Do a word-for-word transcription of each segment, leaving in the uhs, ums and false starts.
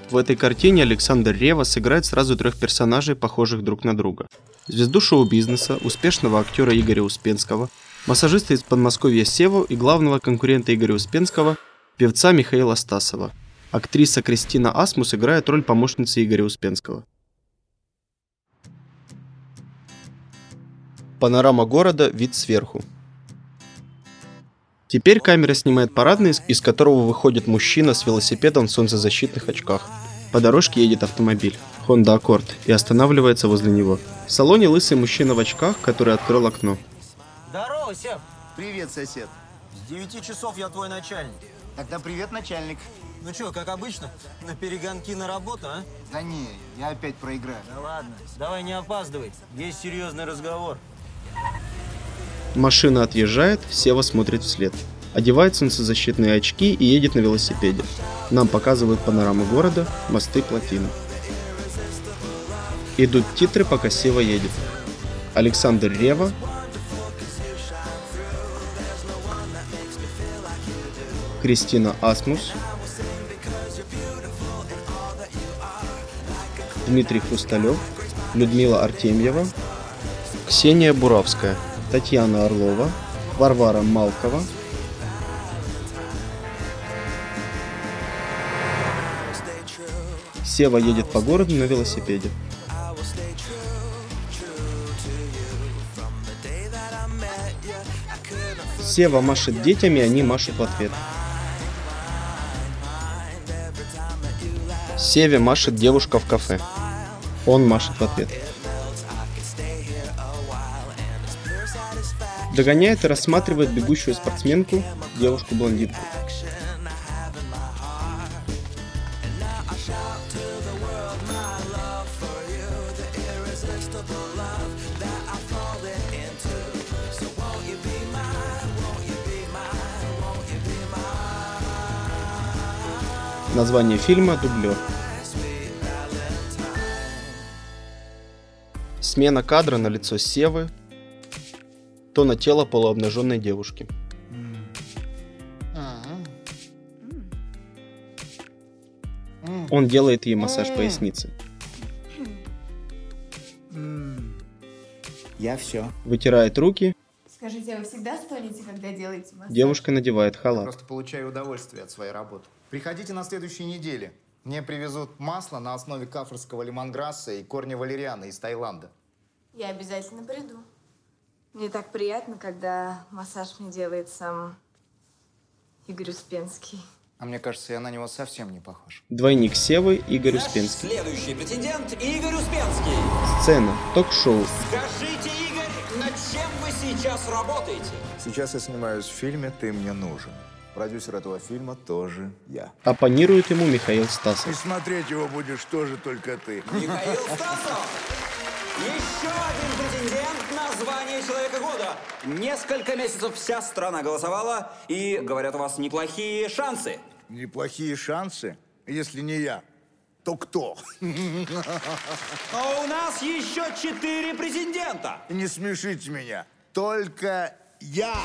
В этой картине Александр Ревва сыграет сразу трех персонажей, похожих друг на друга. Звезду шоу-бизнеса, успешного актера Игоря Успенского, массажиста из Подмосковья Севу и главного конкурента Игоря Успенского, певца Михаила Стасова. Актриса Кристина Асмус играет роль помощницы Игоря Успенского. Панорама города, вид сверху. Теперь камера снимает парадный, из которого выходит мужчина с велосипедом в солнцезащитных очках. По дорожке едет автомобиль Honda Accord и останавливается возле него. В салоне лысый мужчина в очках, который открыл окно. Здорово, Сев. Привет, сосед. С девяти часов я твой начальник. Тогда привет, начальник. Ну что, как обычно, на перегонки на работу, а? Да не, я опять проиграю. Да ладно, давай не опаздывай, есть серьезный разговор. Машина отъезжает, Сева смотрит вслед. Одевает солнцезащитные очки и едет на велосипеде. Нам показывают панораму города, мосты, плотины. Идут титры, пока Сева едет. Александр Ревва, Кристина Асмус, Дмитрий Хрусталев, Людмила Артемьева, Ксения Буравская, Татьяна Орлова, Варвара Малкова, Сева едет по городу на велосипеде. Сева машет детям, и они машут в ответ. Севе машет девушка в кафе. Он машет в ответ. Догоняет и рассматривает бегущую спортсменку, девушку-блондинку. Название фильма «Дублер». Смена кадра на лицо Севы, то на тело полуобнаженной девушки. Он делает ей массаж поясницы. Я все. Вытирает руки. Скажите, а вы всегда стонете, когда делаете массаж? Девушка надевает Я халат. просто получаю удовольствие от своей работы. Приходите на следующей неделе. Мне привезут масло на основе кафрского лимонграсса и корня валерианы из Таиланда. Я обязательно приду. Мне так приятно, когда массаж мне делает сам Игорь Успенский. А мне кажется, я на него совсем не похож. Двойник Севы Игорь Успенский. Следующий претендент Игорь Успенский. Сцена. Ток-шоу. Скажите, Игорь, над чем вы сейчас работаете? Сейчас я снимаюсь в фильме «Ты мне нужен». Продюсер этого фильма тоже я. Оппонирует ему Михаил И Стасов. смотреть его будешь тоже только ты. Михаил Стасов. Еще один претендент на звание Человека года. Несколько месяцев вся страна голосовала, и, говорят, у вас неплохие шансы. Неплохие шансы. Если не я, то кто? А у нас еще четыре претендента. Не смешите меня. Только я.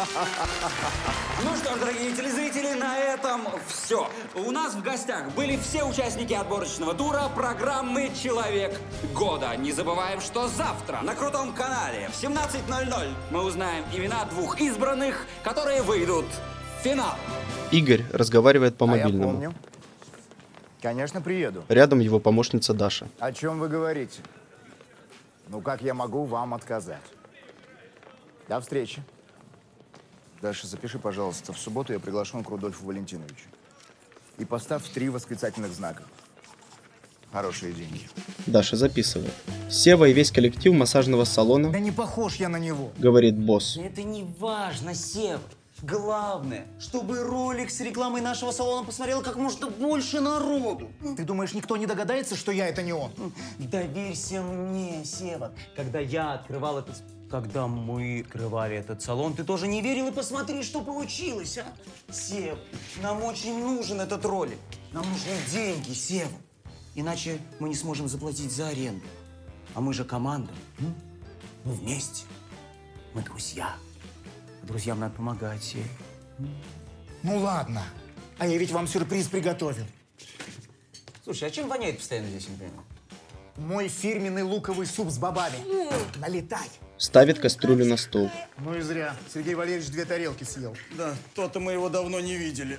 Ну что ж, дорогие телезрители, на этом все. У нас в гостях были все участники отборочного тура программы «Человек года». Не забываем, что завтра на крутом канале в семнадцать ноль ноль мы узнаем имена двух избранных, которые выйдут в финал. Игорь разговаривает по А я мобильному. помню. Конечно, приеду. Рядом его помощница Даша. О чем вы говорите? Ну, как я могу вам отказать? До встречи. Даша, запиши, пожалуйста, в субботу я приглашен к Рудольфу Валентиновичу. И поставь три восклицательных знака. Хорошие деньги. Даша записывает. Сева и весь коллектив массажного салона, Да не похож я на него. говорит босс. Это не важно, Сев. Главное, чтобы ролик с рекламой нашего салона посмотрело как можно больше народу. Ты думаешь, никто не догадается, что я это не он? Доверься мне, Сева. Когда я открывал этот... Когда мы открывали этот салон, ты тоже не верил, и посмотри, что получилось, а? Сев, нам очень нужен этот ролик. Нам нужны деньги, Сева. Иначе мы не сможем заплатить за аренду. А мы же команда. м? Мы вместе. Мы друзья. Друзьям надо помогать, Сев. Ну ладно. А я ведь вам сюрприз приготовил. Слушай, а чем воняет постоянно здесь, например? Мой фирменный луковый суп с бобами. Налетай. Ставит кастрюлю на стол. Ну и зря. Сергей Валерьевич две тарелки съел. Да, то-то мы его давно не видели.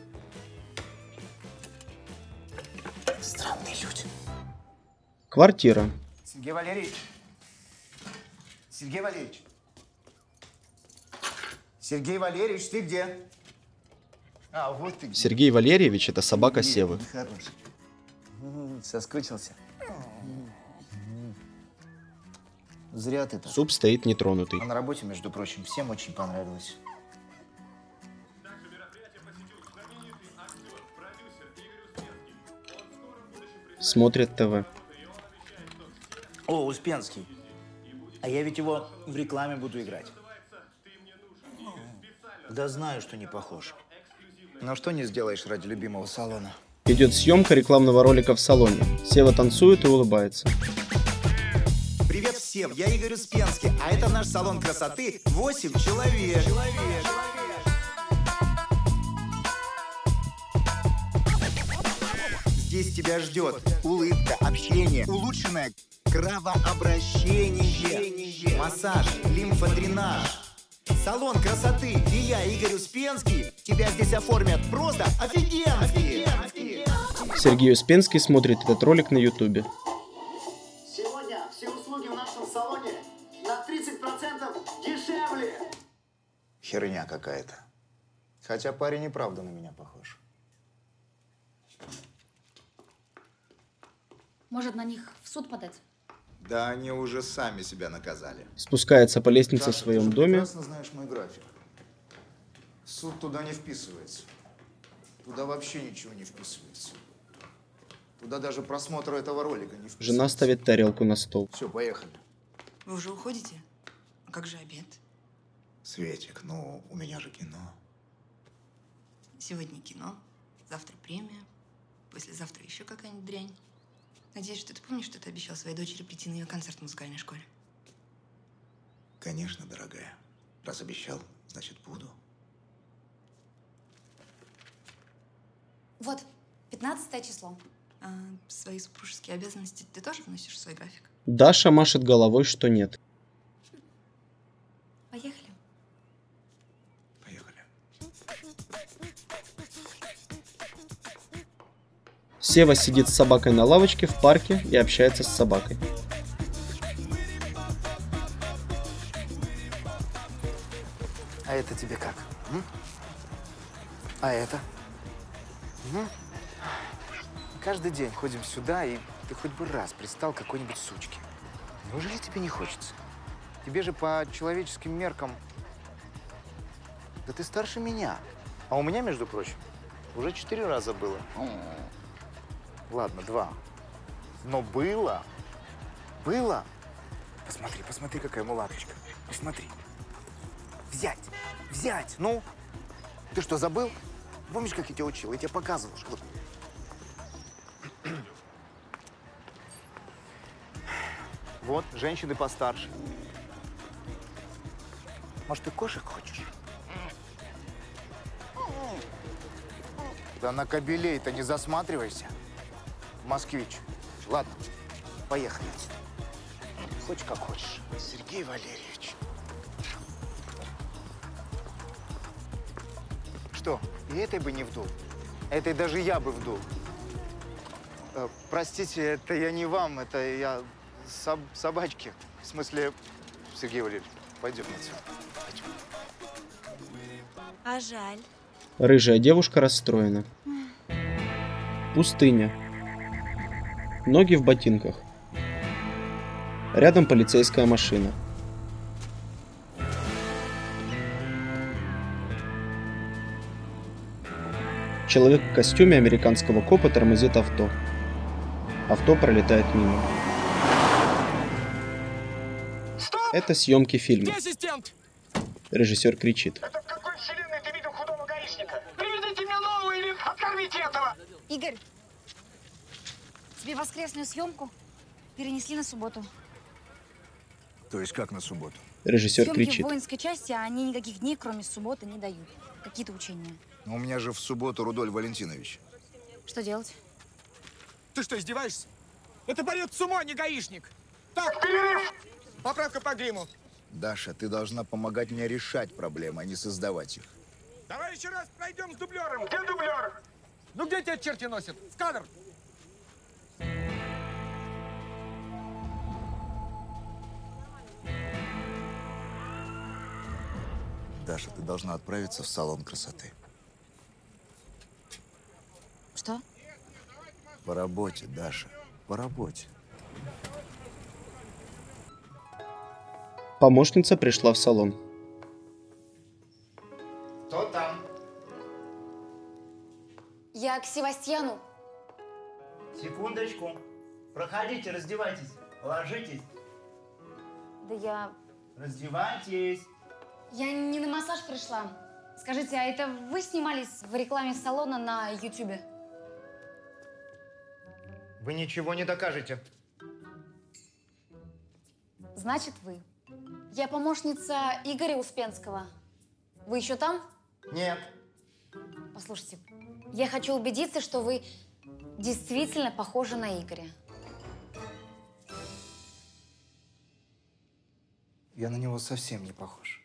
Странные люди. Квартира. Сергей Валерьевич. Сергей Валерьевич. Сергей Валерьевич, ты где? А, вот ты где. Сергей Валерьевич – это собака Севы. Хороший. Соскучился. Зря ты так. Суп стоит нетронутый. А на работе, между прочим, всем очень понравилось. Смотрит ТВ. О, Успенский. А я ведь его в рекламе буду играть. Да знаю, что не похож. Но что не сделаешь ради любимого салона? Идет съемка рекламного ролика в салоне. Сева танцует и улыбается. Привет всем, я Игорь Успенский, а это наш салон красоты восемь человек. Здесь тебя ждет улыбка, общение, улучшенное кровообращение, массаж, лимфодренаж. Салон красоты, и я, Игорь Успенский, тебя здесь оформят просто офигенски. Сергей Успенский смотрит этот ролик на ютубе. Сегодня все услуги в нашем салоне на тридцать процентов дешевле. Херня какая-то. Хотя парень и правда на меня похож. Может, на них в суд подать? Да они уже сами себя наказали. Спускается по лестнице в Саша, своем ты же доме. прекрасно знаешь мой график. Суд туда не вписывается. Туда вообще ничего не вписывается. Туда даже просмотр этого ролика не вписывается. Жена ставит тарелку на стол. Все, поехали. Вы уже уходите? А как же обед? Светик, ну у меня же кино. Сегодня кино, завтра премия, послезавтра еще какая-нибудь дрянь. Надеюсь, что ты помнишь, что ты обещал своей дочери прийти на ее концерт в музыкальной школе? Конечно, дорогая. Раз обещал, значит буду. Вот, пятнадцатое число. А свои супружеские обязанности ты тоже вносишь в свой график? Даша машет головой, что нет. Поехали. Поехали. Сева сидит с собакой на лавочке в парке и общается с собакой. А это тебе как? М? А это? М? Каждый день ходим сюда, и ты хоть бы раз пристал к какой-нибудь сучке. Неужели тебе не хочется? Тебе же по человеческим меркам... Да ты старше меня. А у меня, между прочим, уже четыре раза было. Ладно, два. Но было. Было. Посмотри, посмотри, какая мулаточка. Посмотри. Взять, взять, ну. Ты что, забыл? Помнишь, как я тебя учил? Я тебе показывал. Что... Вот, женщины постарше. Может, ты кошек хочешь? Да на кобелей-то не засматривайся. Москвич. Ладно, поехали отсюда. Хочешь, как хочешь. Сергей Валерьевич. Что, и этой бы не вдул? Этой даже я бы вдул. Э, простите, это я не вам, это я соб собачки. В смысле, Сергей Валерьевич, пойдем отсюда. Пойдем. А жаль. Рыжая девушка расстроена. Пустыня. Ноги в ботинках. Рядом полицейская машина. Человек в костюме американского копа тормозит авто. Авто пролетает мимо. Это съемки фильма. Режиссер кричит. Это в какой вселенной ты видел худого гаишника? Приведите мне нового или откормите этого! Игорь, тебе воскресную съемку перенесли на субботу. То есть как на субботу? Режиссер Съемки кричит. в воинской части, а они никаких дней, кроме субботы, не дают. Какие-то учения. Но у меня же в субботу Рудольф Валентинович. Что делать? Ты что, издеваешься? Это борец с ума, не гаишник. Так, поправка по гриму. Даша, ты должна помогать мне решать проблемы, а не создавать их. Давай еще раз пройдем с дублером. Где дублер? Ну где тебя черти носят? В кадр. Даша, ты должна отправиться в салон красоты. Что? По работе, Даша, по работе. Помощница пришла в салон. Кто там? Я к Севастьяну. Секундочку. Проходите, раздевайтесь. Ложитесь. Да я... Раздевайтесь. Я не на массаж пришла. Скажите, а это вы снимались в рекламе салона на Ютубе? Вы ничего не докажете. Значит, вы. Я помощница Игоря Успенского. Вы еще там? Нет. Послушайте, я хочу убедиться, что вы действительно похожи на Игоря. Я на него совсем не похож.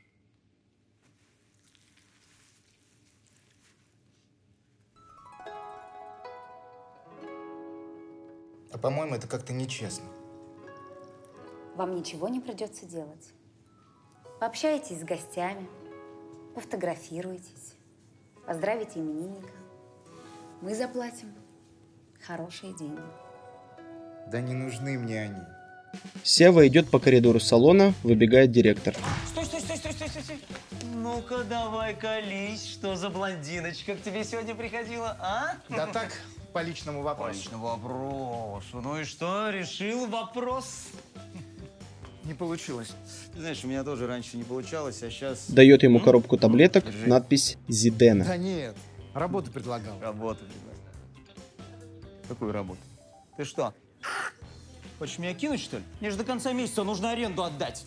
А по-моему, это как-то нечестно. Вам ничего не придется делать. Пообщайтесь с гостями, пофотографируйтесь, поздравите именинника. Мы заплатим хорошие деньги. Да не нужны мне они. Сева идет по коридору салона, выбегает директор. Стой, стой, стой, стой, стой, стой, стой. Ну-ка, давай колись. Что за блондиночка к тебе сегодня приходила, а? Да так, по личному вопросу. По личному вопросу. Ну и что, решил вопрос? Не получилось. Ты знаешь, у меня тоже раньше не получалось, а сейчас... Дает ему коробку таблеток, надпись «Зидена». Да нет, работу предлагал. Работу предлагал. Какую работу? Ты что, хочешь меня кинуть, что ли? Мне же до конца месяца нужно аренду отдать.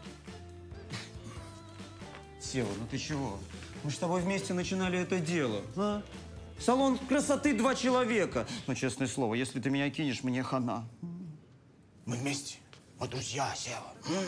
Сева, ну ты чего? Мы с тобой вместе начинали это дело, а? Салон красоты два человека. Но, честное слово, если ты меня кинешь, мне хана. Мы вместе. Мы друзья, Сева.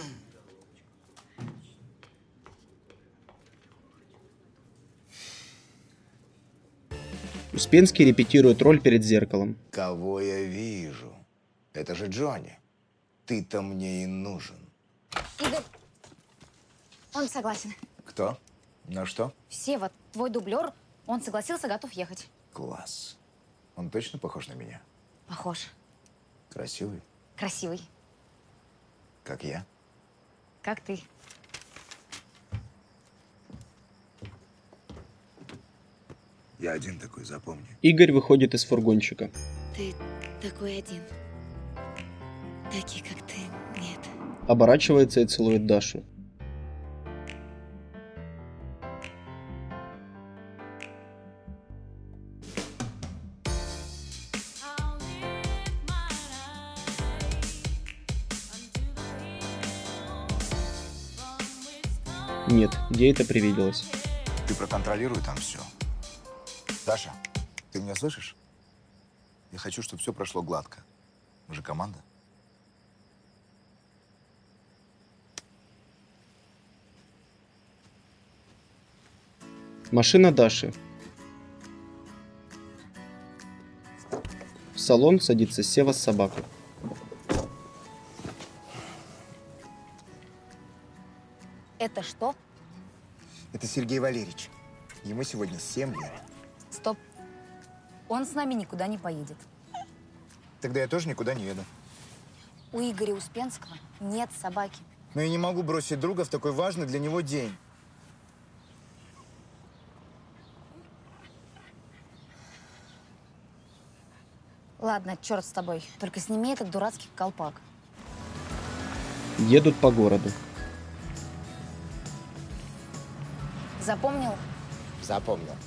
Успенский репетирует роль перед зеркалом. Кого я вижу? Это же Джонни. Ты-то мне и нужен. Игорь, он согласен. Кто? На что? Сева, твой дублер, он согласился, готов ехать. Класс. Он точно похож на меня? Похож. Красивый? Красивый. Как я? Как ты. Я один такой, запомни. Игорь выходит из фургончика. Ты такой один. Таких, как ты, нет. Оборачивается и целует Дашу. Нет, где это привиделось? Ты проконтролируй там все. Даша, ты меня слышишь? Я хочу, чтобы все прошло гладко. Мы же команда. Машина Даши. В салон садится Сева с собакой. Это что? Это Сергей Валерьевич. Ему сегодня семь лет. Стоп. Он с нами никуда не поедет. Тогда я тоже никуда не еду. У Игоря Успенского нет собаки. Но я не могу бросить друга в такой важный для него день. Ладно, черт с тобой. Только сними этот дурацкий колпак. Едут по городу. Запомнил? Запомнил.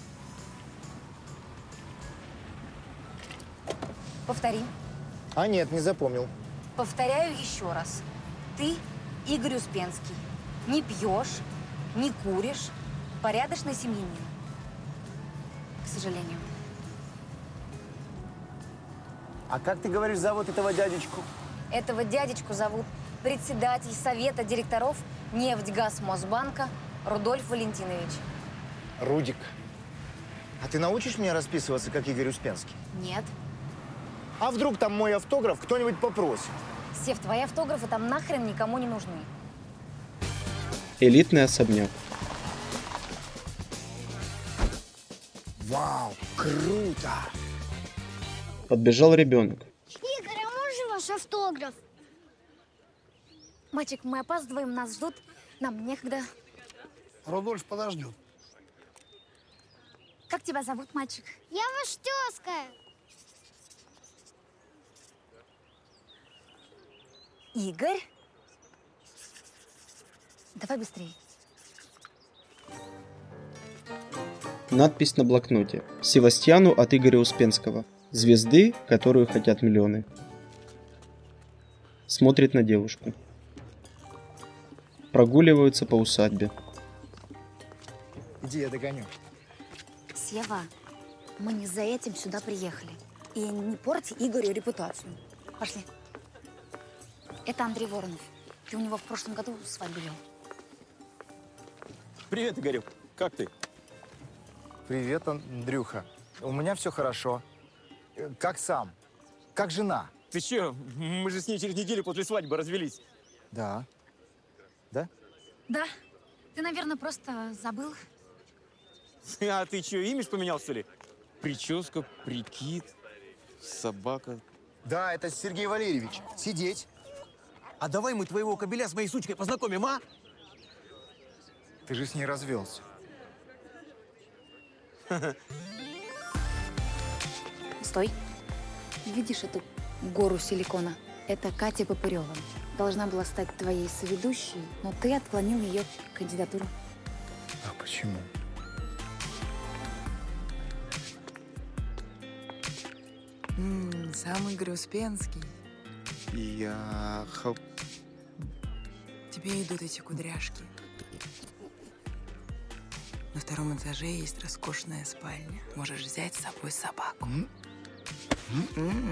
Повтори. А нет, не запомнил. Повторяю еще раз. Ты Игорь Успенский. Не пьешь, не куришь. Порядочный семьянин. К сожалению. А как ты говоришь, зовут этого дядечку? Этого дядечку зовут председатель совета директоров Нефтьгазмосбанка Рудольф Валентинович. Рудик. А ты научишь меня расписываться, как Игорь Успенский? Нет. А вдруг там мой автограф кто-нибудь попросит? Сев, твои автографы там нахрен никому не нужны. Элитный особняк. Вау, круто! Подбежал ребенок. Игорь, а можно ваш автограф? Мальчик, мы опаздываем, нас ждут. Нам некогда. Рудольф подождет. Как тебя зовут, мальчик? Я ваш тезка. Игорь? Давай быстрее. Надпись на блокноте. Севастьяну от Игоря Успенского. Звезды, которую хотят миллионы. Смотрит на девушку. Прогуливаются по усадьбе. Иди, я догоню. Сева, мы не за этим сюда приехали. И не порти Игорю репутацию. Пошли. Это Андрей Воронов. Ты у него в прошлом году свадьбу вел. Привет, Игорек. Как ты? Привет, Андрюха. У меня все хорошо. Как сам? Как жена? Ты че? Мы же с ней через неделю после свадьбы развелись. Да. Да? Да. Ты, наверное, просто забыл. А ты че, имидж поменял, что ли? Прическа, прикид, собака. Да, это Сергей Валерьевич. Сидеть. А давай мы твоего кобеля с моей сучкой познакомим, а? Ты же с ней развелся. Стой. Видишь эту гору силикона? Это Катя Попырева. Должна была стать твоей соведущей, но ты отклонил ее кандидатуру. А почему? М-м, сам Игорь Успенский. Я... Тебе идут эти кудряшки. На втором этаже есть роскошная спальня. Можешь взять с собой собаку. М-м.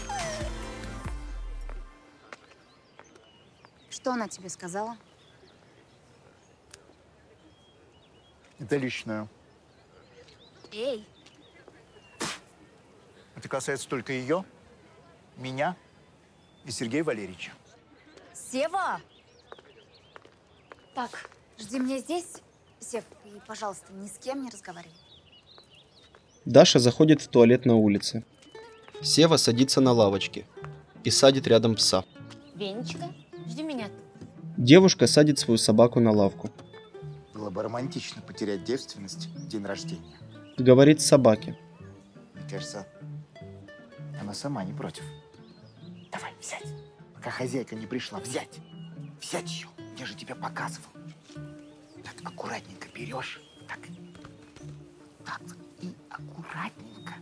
Что она тебе сказала? Это личное. Эй! Это касается только ее, меня и Сергея Валерьевича. Сева! Так, жди меня здесь. Сев, и, пожалуйста, ни с кем не разговаривай. Даша заходит в туалет на улице. Сева садится на лавочке и садит рядом пса. Венечка, жди меня. Девушка садит свою собаку на лавку. Было бы романтично потерять девственность в день рождения. Говорит собаке. Мне кажется, она сама не против. Давай, взять. Пока хозяйка не пришла, взять. Взять ее. Я же тебе показывал. Так, аккуратненько берешь. Так. Так. И аккуратненько.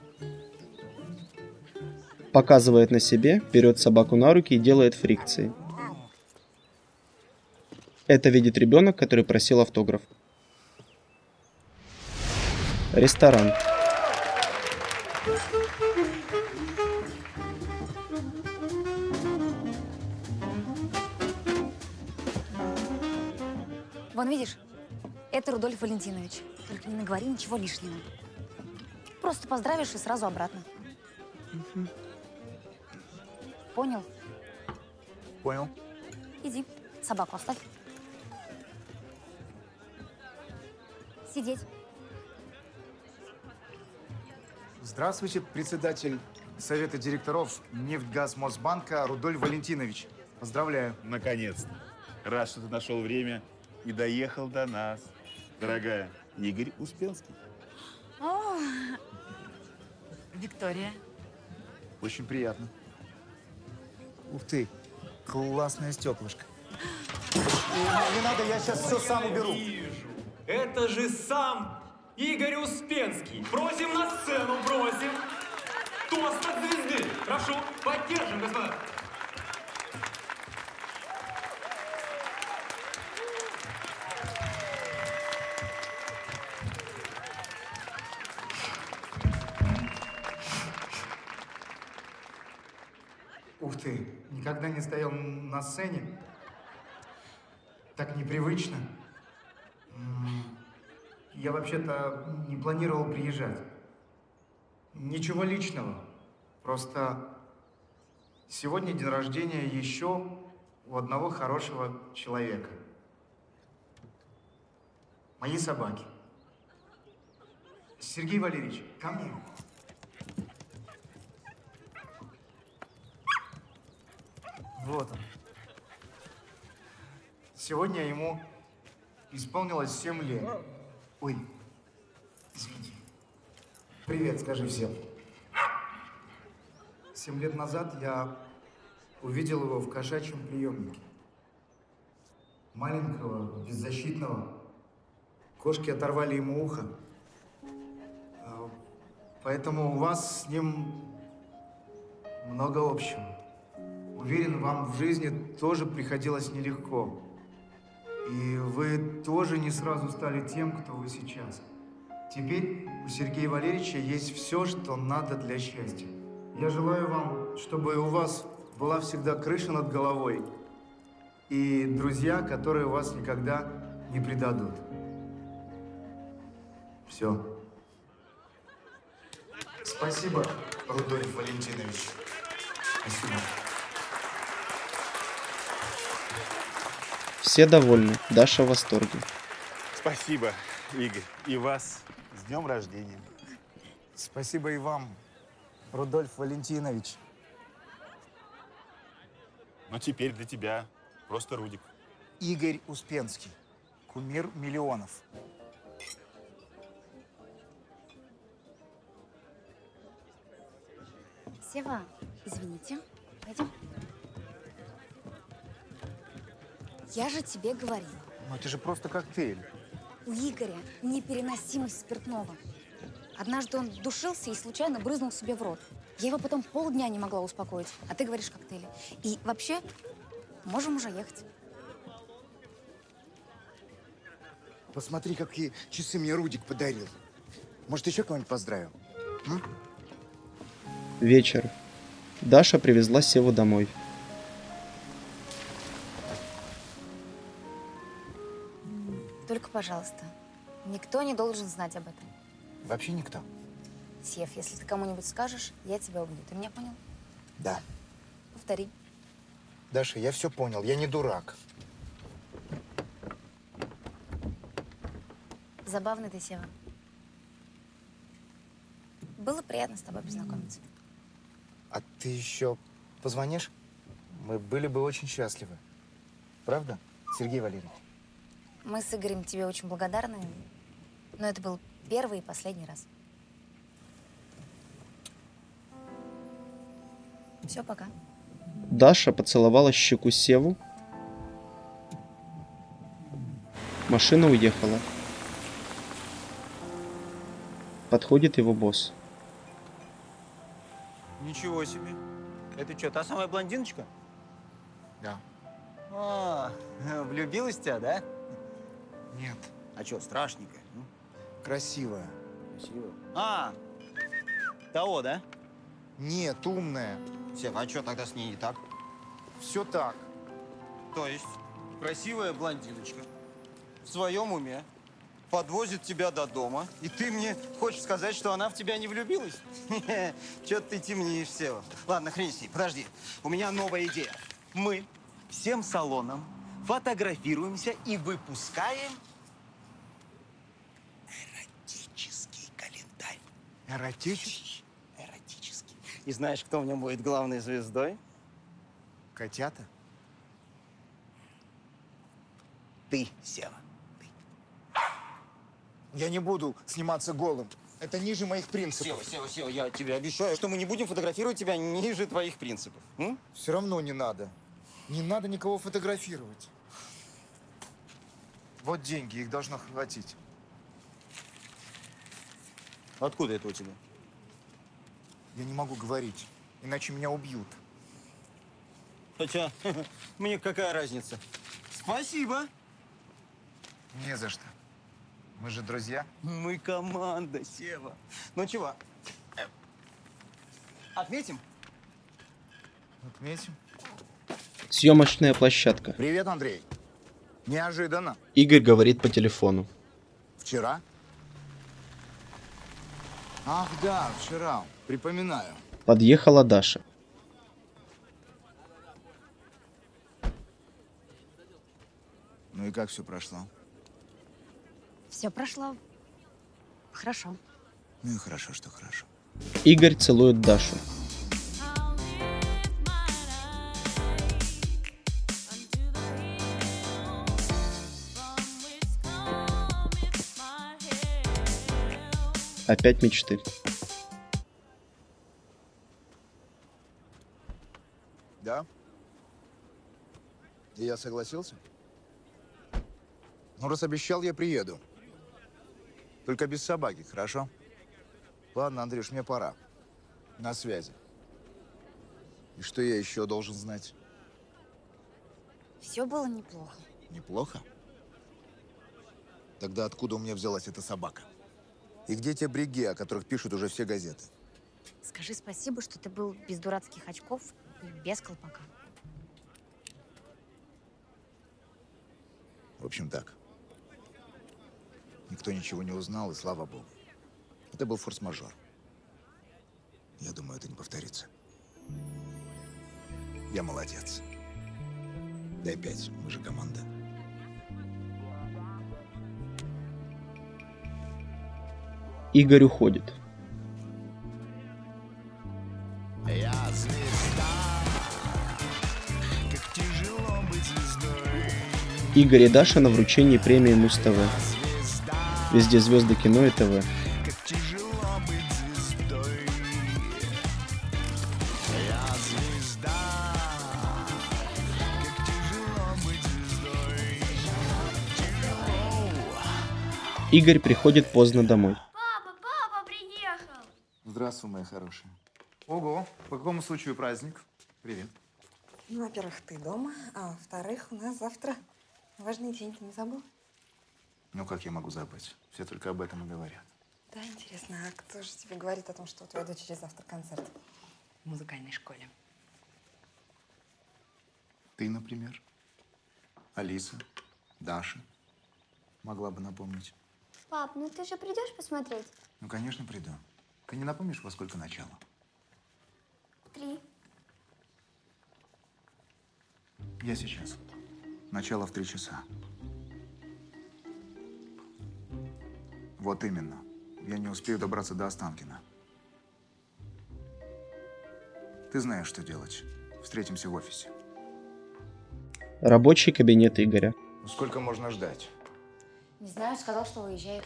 Показывает на себе, берет собаку на руки и делает фрикции. Это видит ребенок, который просил автограф. Ресторан. Вон, видишь, это Рудольф Валентинович. Только не наговори ничего лишнего. Просто поздравишь и сразу обратно. Угу. Понял? Понял. Иди, собаку оставь. Сидеть. Здравствуйте, председатель совета директоров Нефтьгазмосбанка Рудольф Валентинович. Поздравляю. Наконец-то. Рад, что ты нашел время и доехал до нас. Дорогая, Игорь Успенский. О, Виктория. Очень приятно. Ух ты, классное стеклышко. Не надо, я сейчас все сам уберу. Это же сам Игорь Успенский. Просим на сцену, просим. Тост от звезды. Прошу, поддержим, господа. Ух ты, никогда не стоял на сцене. Так непривычно. Я вообще-то не планировал приезжать. Ничего личного. Просто сегодня день рождения еще у одного хорошего человека. Моей собаки. Сергей Валерьевич, ко мне. Вот он. Сегодня ему исполнилось семь лет. Ой, извини. Привет, скажи всем. Семь лет назад я увидел его в кошачьем приемнике. Маленького, беззащитного. Кошки оторвали ему ухо. Поэтому у вас с ним много общего. Уверен, вам в жизни тоже приходилось нелегко. И вы тоже не сразу стали тем, кто вы сейчас. Теперь у Сергея Валерьевича есть все, что надо для счастья. Я желаю вам, чтобы у вас была всегда крыша над головой и друзья, которые вас никогда не предадут. Все. Спасибо, Рудольф Валентинович. Спасибо. Все довольны, Даша в восторге. Спасибо, Игорь. И вас с днем рождения. Спасибо и вам, Рудольф Валентинович. Но теперь для тебя просто Рудик. Игорь Успенский, кумир миллионов. Сева, извините, пойдем. Я же тебе говорила. Ну это же просто коктейль. У Игоря непереносимость спиртного. Однажды он душился и случайно брызнул себе в рот. Я его потом полдня не могла успокоить, а ты говоришь коктейли. И вообще, можем уже ехать. Посмотри, какие часы мне Рудик подарил. Может, еще кого-нибудь поздравим? М? Вечер. Даша привезла Севу домой. Только, пожалуйста, никто не должен знать об этом. Вообще никто. Сев, если ты кому-нибудь скажешь, я тебя убью. Ты меня понял? Да. Повтори. Даша, я все понял, я не дурак. Забавный ты, Сева. Было приятно с тобой познакомиться. А ты еще позвонишь? Мы были бы очень счастливы. Правда, Сергей Валерьевич? Мы с Игорем тебе очень благодарны, но это был первый и последний раз. Все, пока. Даша поцеловала щеку Севу. Машина уехала. Подходит его босс. Ничего себе. Это что, та самая блондиночка? Да. А, влюбилась в тебя, да? Нет. А что, страшненькая? Ну? Красивая. Красивая. А, того, да? Нет, умная. Сев, а что тогда с ней не так? Все так. То есть красивая блондиночка в своем уме подвозит тебя до дома, и ты мне хочешь сказать, что она в тебя не влюбилась? Чё-то ты темнеешь, Сева. Ладно, хрень с ней, подожди. У меня новая идея. Мы всем салоном фотографируемся и выпускаем эротический календарь. Эротический? Эротический. И знаешь, кто в нем будет главной звездой? Котята? Ты, Сева. Я не буду сниматься голым. Это ниже моих принципов. Сева, Сева, Сева, я тебе обещаю, что мы не будем фотографировать тебя ниже твоих принципов. М? Все равно не надо. Не надо никого фотографировать. Вот деньги, их должно хватить. Откуда это у тебя? Я не могу говорить, иначе меня убьют. Хотя, мне какая разница? Спасибо. Не за что. Мы же друзья. Мы команда, Сева. Ну чего, отметим? Отметим. Съемочная площадка. Привет, Андрей. Неожиданно. Игорь говорит по телефону. Вчера? Ах, да, вчера. Припоминаю. Подъехала Даша. Ну и как все прошло? Все прошло хорошо. Ну и хорошо, что хорошо. Игорь целует Дашу. Опять мечты. Да? И я согласился? Ну, раз обещал, я приеду. Только без собаки, хорошо? Ладно, Андрюш, мне пора. На связи. И что я еще должен знать? Все было неплохо. Неплохо? Тогда откуда у меня взялась эта собака? И где те бриги, о которых пишут уже все газеты? Скажи спасибо, что ты был без дурацких очков и без колпака. В общем, так. Никто ничего не узнал, и слава богу. Это был форс-мажор. Я думаю, это не повторится. Я молодец. Дай пять, мы же команда. Игорь уходит. Я звезда, как тяжело быть звездой. Игорь и Даша на вручении премии Муз-ТВ. Везде звезды кино и ТВ. Как тяжело быть звездой. Я звезда, как тяжело быть звездой. Тяжело. Игорь приходит поздно домой. Папа, папа приехал. Здравствуй, моя хорошая. Ого, по какому случаю праздник? Привет. Ну, во-первых, ты дома, а во-вторых, у нас завтра важный день, ты не забыл? Ну, как я могу забыть? Все только об этом и говорят. Да, интересно, а кто же тебе говорит о том, что у твоей дочери завтра концерт в музыкальной школе? Ты, например? Алиса? Даша? Могла бы напомнить. Пап, ну ты же придешь посмотреть? Ну, конечно, приду. Ты не напомнишь, во сколько начало? Три. Я сейчас. Начало в три часа. Вот именно. Я не успею добраться до Останкина. Ты знаешь, что делать. Встретимся в офисе. Рабочий кабинет Игоря. Сколько можно ждать? Не знаю, сказал, что уезжает.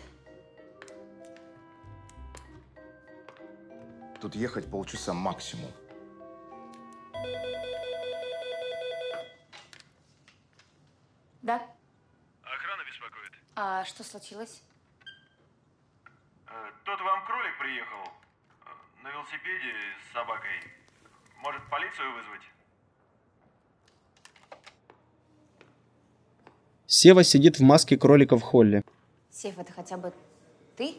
Тут ехать полчаса максимум. Да? Охрана беспокоит. А что случилось? Тот вам кролик приехал. На велосипеде с собакой. Может, полицию вызвать? Сева сидит в маске кролика в холле. Сев, это хотя бы ты?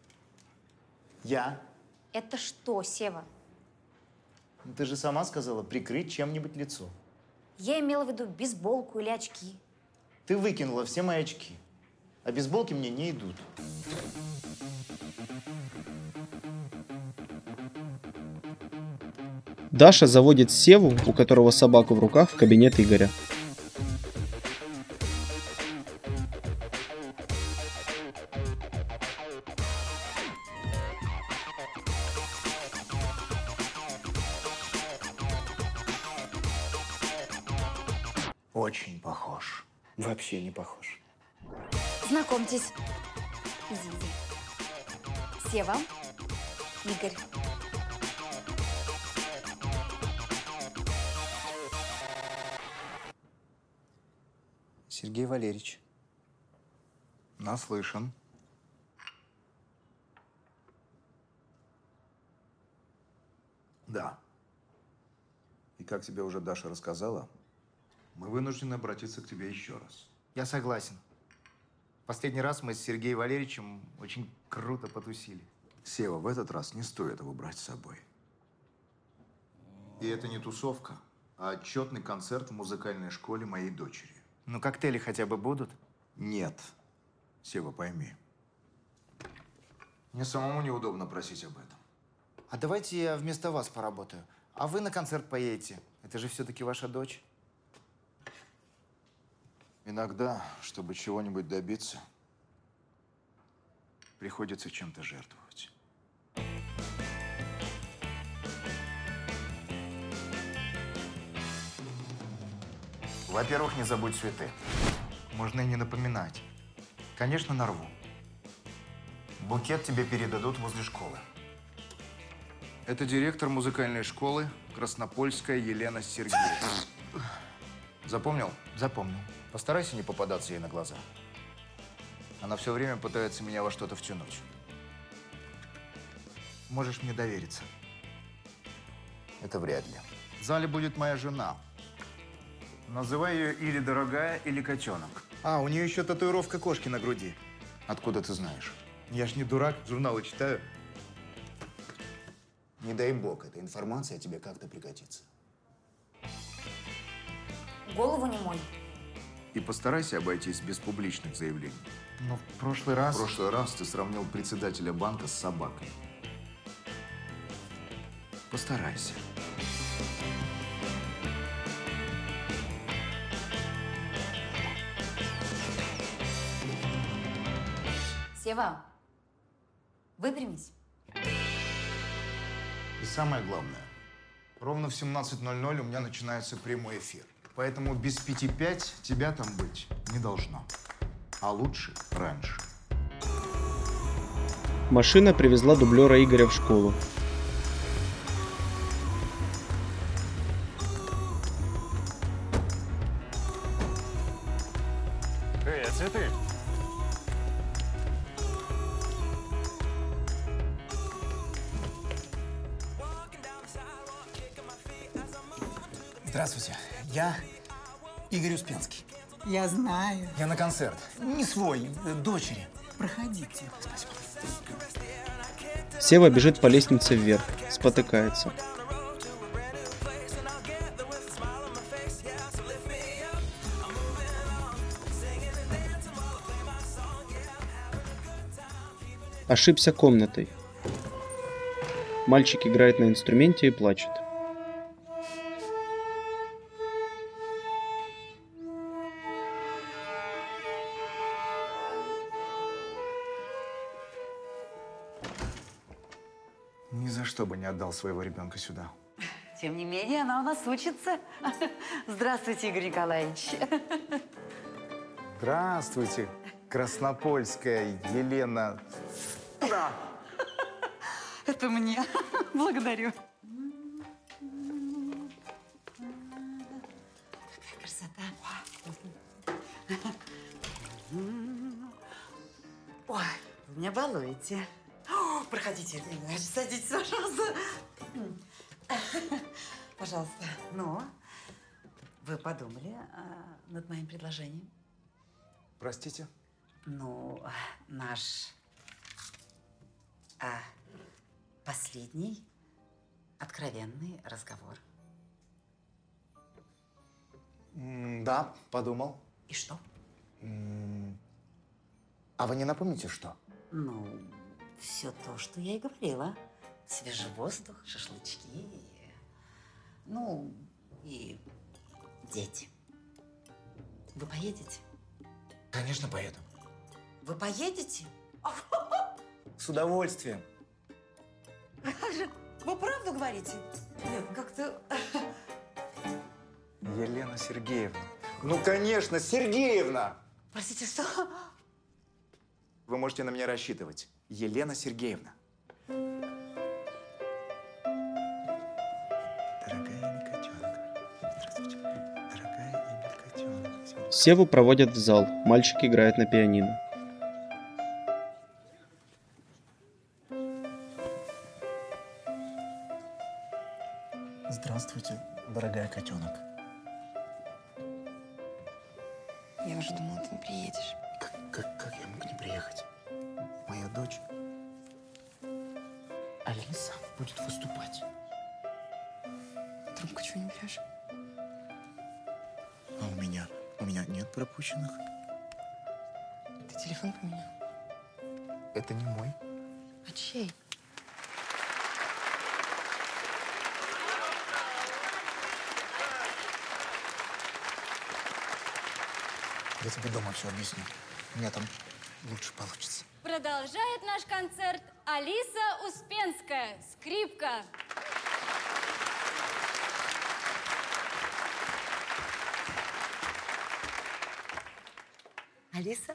Я? Это что, Сева? Ты же сама сказала прикрыть чем-нибудь лицо. Я имела в виду бейсболку или очки. Ты выкинула все мои очки. А бейсболки мне не идут. Даша заводит Севу, у которого собака в руках, в кабинет Игоря. Очень похож. Вообще не похож. Знакомьтесь. Зизи. Сева. Игорь. Сергей Валерьевич. Наслышан. Да. И как тебе уже Даша рассказала, мы вынуждены обратиться к тебе еще раз. Я согласен. Последний раз мы с Сергеем Валерьевичем очень круто потусили. Сева, в этот раз не стоит его брать с собой. И это не тусовка, а отчетный концерт в музыкальной школе моей дочери. Ну, коктейли хотя бы будут? Нет. Сева, пойми. Мне самому неудобно просить об этом. А давайте я вместо вас поработаю. А вы на концерт поедете. Это же все-таки ваша дочь. Иногда, чтобы чего-нибудь добиться, приходится чем-то жертвовать. Во-первых, не забудь цветы. Можно и не напоминать. Конечно, нарву. Букет тебе передадут возле школы. Это директор музыкальной школы Краснопольская Елена Сергеевна. Запомнил? Запомнил. Постарайся не попадаться ей на глаза. Она все время пытается меня во что-то втянуть. Можешь мне довериться. Это вряд ли. В зале будет моя жена. Называй ее или дорогая, или котенок. А, у нее еще татуировка кошки на груди. Откуда ты знаешь? Я ж не дурак, журналы читаю. Не дай бог, эта информация тебе как-то пригодится. Голову не мой. И постарайся обойтись без публичных заявлений. Но в прошлый раз… В прошлый раз ты сравнил председателя банка с собакой. Постарайся. Сева, выпрямись. И самое главное, ровно в семнадцать ноль ноль у меня начинается прямой эфир. Поэтому без пяти пять тебя там быть не должно. А лучше раньше. Машина привезла дублера Игоря в школу. Эй, а цветы? Здравствуйте. Я Игорь Успенский. Я знаю. Я на концерт. Не свой, э, дочери. Проходите. Спасибо. Сева бежит по лестнице вверх, спотыкается. Ошибся комнатой. Мальчик играет на инструменте и плачет. Ни за что бы не отдал своего ребенка сюда. Тем не менее, она у нас учится. Здравствуйте, Игорь Николаевич. Здравствуйте, Краснопольская Елена. Это мне. Благодарю. Какая красота. Ой, вы меня балуете. О, проходите, Игорь Николаевич, садитесь, пожалуйста. Пожалуйста. Ну, вы подумали а, над моим предложением? Простите? Ну, наш а, последний откровенный разговор. М, Да, подумал. И что? М, А вы не напомните, что? Ну, все то, что я и говорила. Свежий воздух, шашлычки, ну, и дети. Вы поедете? Конечно, поеду. Вы поедете? С удовольствием. Как же? Вы правду говорите? Нет, как-то… Елена Сергеевна. Ну, конечно, Сергеевна! Простите, что? Вы можете на меня рассчитывать. Елена Сергеевна. Севу проводят в зал. Мальчик играет на пианино. Здравствуйте, дорогая котенок. Я уже думала, ты не приедешь. Как, как, как я мог не приехать? Моя дочь Алиса будет выступать. Трубку чего не берешь? меня, у меня нет пропущенных. Ты телефон поменял? Это не мой. А чей? Я тебе дома все объясню. У меня там лучше получится. Продолжает наш концерт Алиса Успенская, скрипка. Алиса?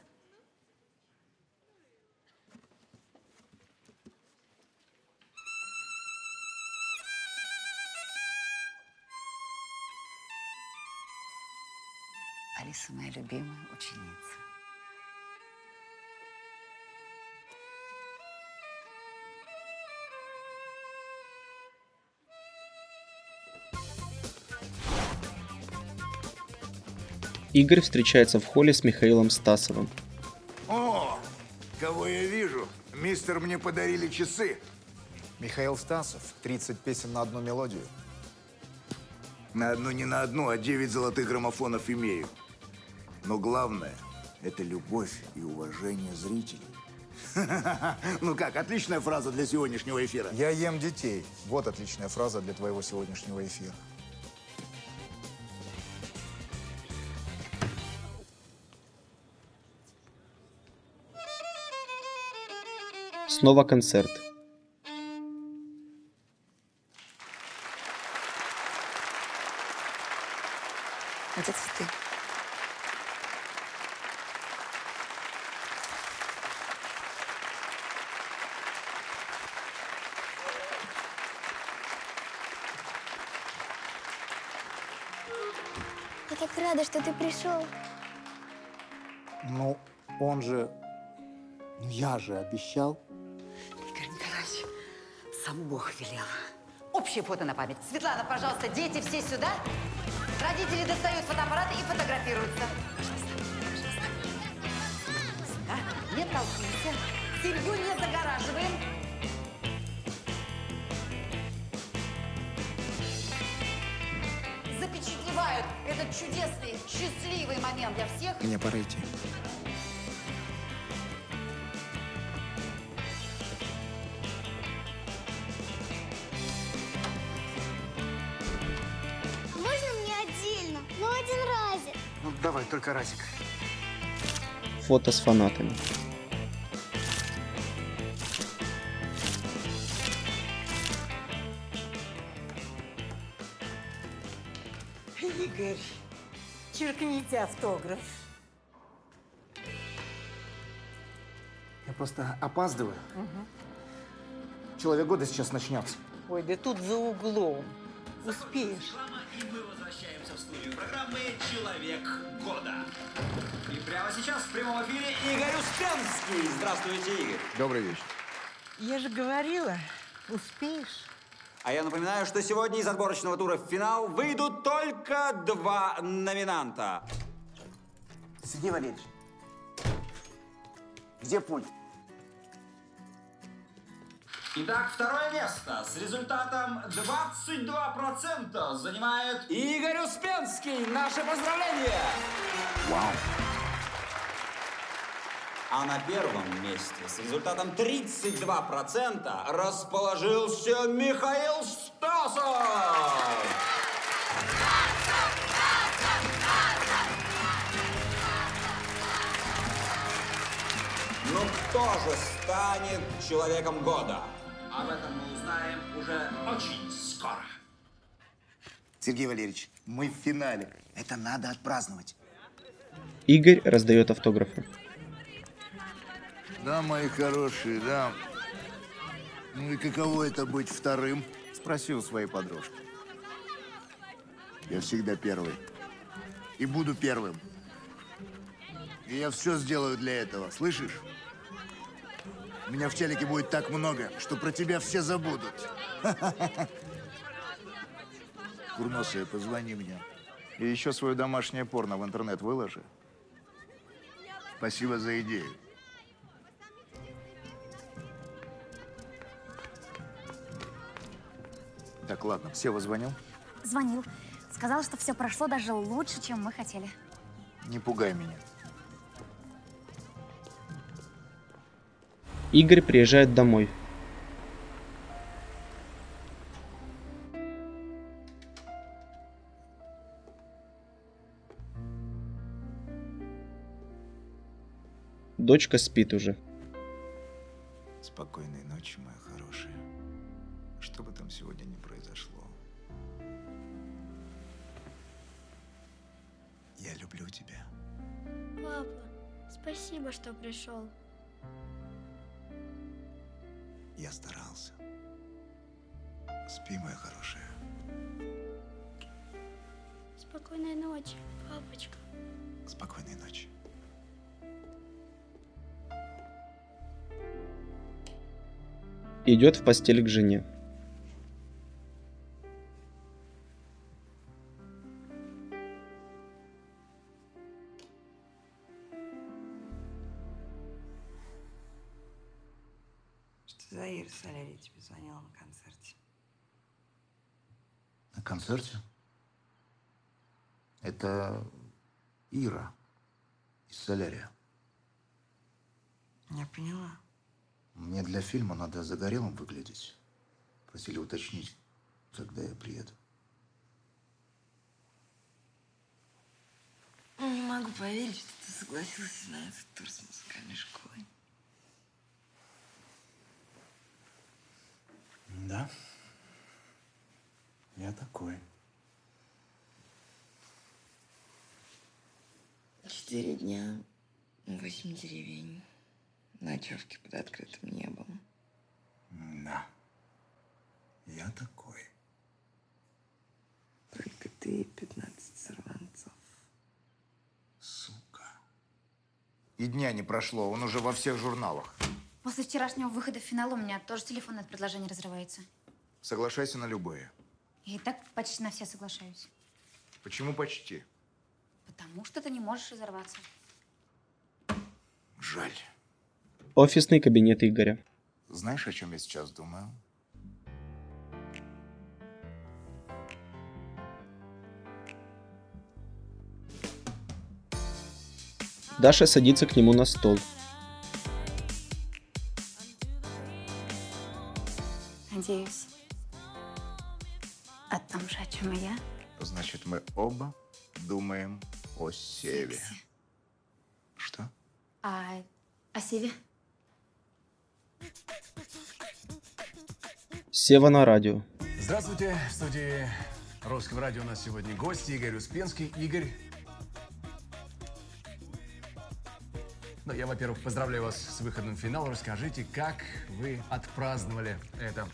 Алиса моя любимая ученица. Игорь встречается в холле с Михаилом Стасовым. О, кого я вижу? Мистер, мне подарили часы. Михаил Стасов, тридцать песен на одну мелодию. На одну не на одну, а девять золотых граммофонов имею. Но главное – это любовь и уважение зрителей. Ну как, отличная фраза для сегодняшнего эфира. Я ем детей. Вот отличная фраза для твоего сегодняшнего эфира. Снова концерт. Это цветы. Я так рада, что ты пришел. Ну, он же… Ну, я же обещал. Игорь Николаевич, сам Бог велел. Общее фото на память. Светлана, пожалуйста, дети все сюда. Родители достают фотоаппараты и фотографируются. Да, не толкнемся. Семью не загораживаем. Запечатлевают этот чудесный, счастливый момент для всех. Мне пора идти. Можно мне отдельно? Ну, один разик. Ну, давай, только разик. Фото с фанатами. Игорь, черкните автограф. Я просто опаздываю. Человек года сейчас начнется. Ой, да тут за углом. Успеешь. И мы возвращаемся в студию программы «Человек года». И прямо сейчас в прямом эфире Игорь Успенский. Здравствуйте, Игорь. Добрый вечер. Я же говорила, успеешь. А я напоминаю, что сегодня из отборочного тура в финал выйдут только два номинанта. Сергей Валерьевич, где пульт? Итак, второе место с результатом двадцать два процента занимает Игорь Успенский. Наши поздравления! Вау! А на первом месте с результатом тридцать два процента расположился Михаил Стасов. Ну кто же станет человеком года? Об этом мы узнаем уже очень скоро. Сергей Валерьевич, мы в финале. Это надо отпраздновать. Игорь раздает автографы. Да, мои хорошие, да. Ну и каково это быть вторым? Спроси у своей подружки. Я всегда первый. И буду первым. И я все сделаю для этого, слышишь? Меня в телеке будет так много, что про тебя все забудут. Курносая, позвони мне. И еще свое домашнее порно в интернет выложи. Спасибо за идею. Так, ладно, Сева звонил? Звонил. Сказал, что все прошло даже лучше, чем мы хотели. Не пугай меня. Игорь приезжает домой. Дочка спит уже. Спокойной ночи, моя хорошая. Что бы там сегодня ни произошло. Я люблю тебя. Папа, спасибо, что пришел. Я старался. Спи, моя хорошая. Спокойной ночи, папочка. Спокойной ночи. Идет в постель к жене. Что за Ира Солярия тебе звонила на концерте? На концерте? Это Ира из Солярия. Я поняла. Мне для фильма надо загорелым выглядеть. Просили уточнить, когда я приеду. Не могу поверить, что ты согласился на этот тур с музыкальной школой. Да. Я такой. Четыре дня, восемь деревень, ночевки под открытым небом. Да. Я такой. Только ты и пятнадцать сорванцов. Сука. И дня не прошло, он уже во всех журналах. После вчерашнего выхода в финал у меня тоже телефон от предложений разрывается. Соглашайся на любые. Я и так почти на все соглашаюсь. Почему почти? Потому что ты не можешь разорваться. Жаль. Офисный кабинет Игоря. Знаешь, о чем я сейчас думаю? Даша садится к нему на стол. Надеюсь, о том же, о чем и я. Значит, мы оба думаем о Севе. Что? А о Севе? Сева на радио. Здравствуйте, в студии Русского радио у нас сегодня гость Игорь Успенский. Игорь. Ну, я, во-первых, поздравляю вас с выходом в финал. Расскажите, как вы отпраздновали это?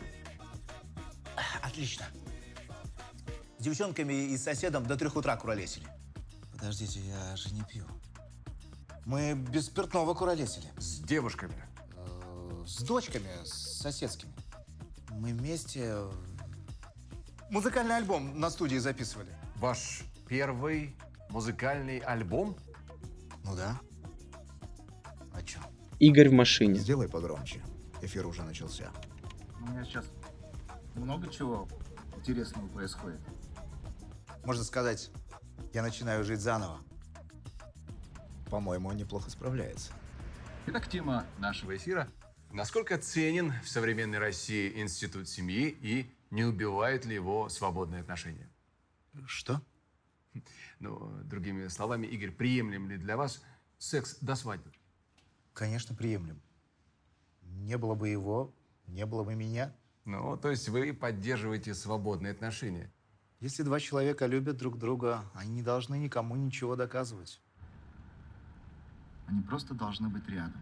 Отлично. С девчонками и с соседом до трех утра куролесили. Подождите, я же не пью. Мы без спиртного куролесили. С девушками? Э, с дочками, с соседскими. Мы вместе музыкальный альбом на студии записывали. Ваш первый музыкальный альбом? Ну да. А чё? Игорь в машине. Сделай погромче. Эфир уже начался. У меня сейчас много чего интересного происходит. Можно сказать, я начинаю жить заново. По-моему, он неплохо справляется. Итак, тема нашего эфира. Насколько ценен в современной России институт семьи и не убивает ли его свободные отношения? Что? Ну, другими словами, Игорь, приемлем ли для вас секс до свадьбы? Конечно, приемлем. Не было бы его, не было бы меня. Ну, то есть вы поддерживаете свободные отношения? Если два человека любят друг друга, они не должны никому ничего доказывать. Они просто должны быть рядом.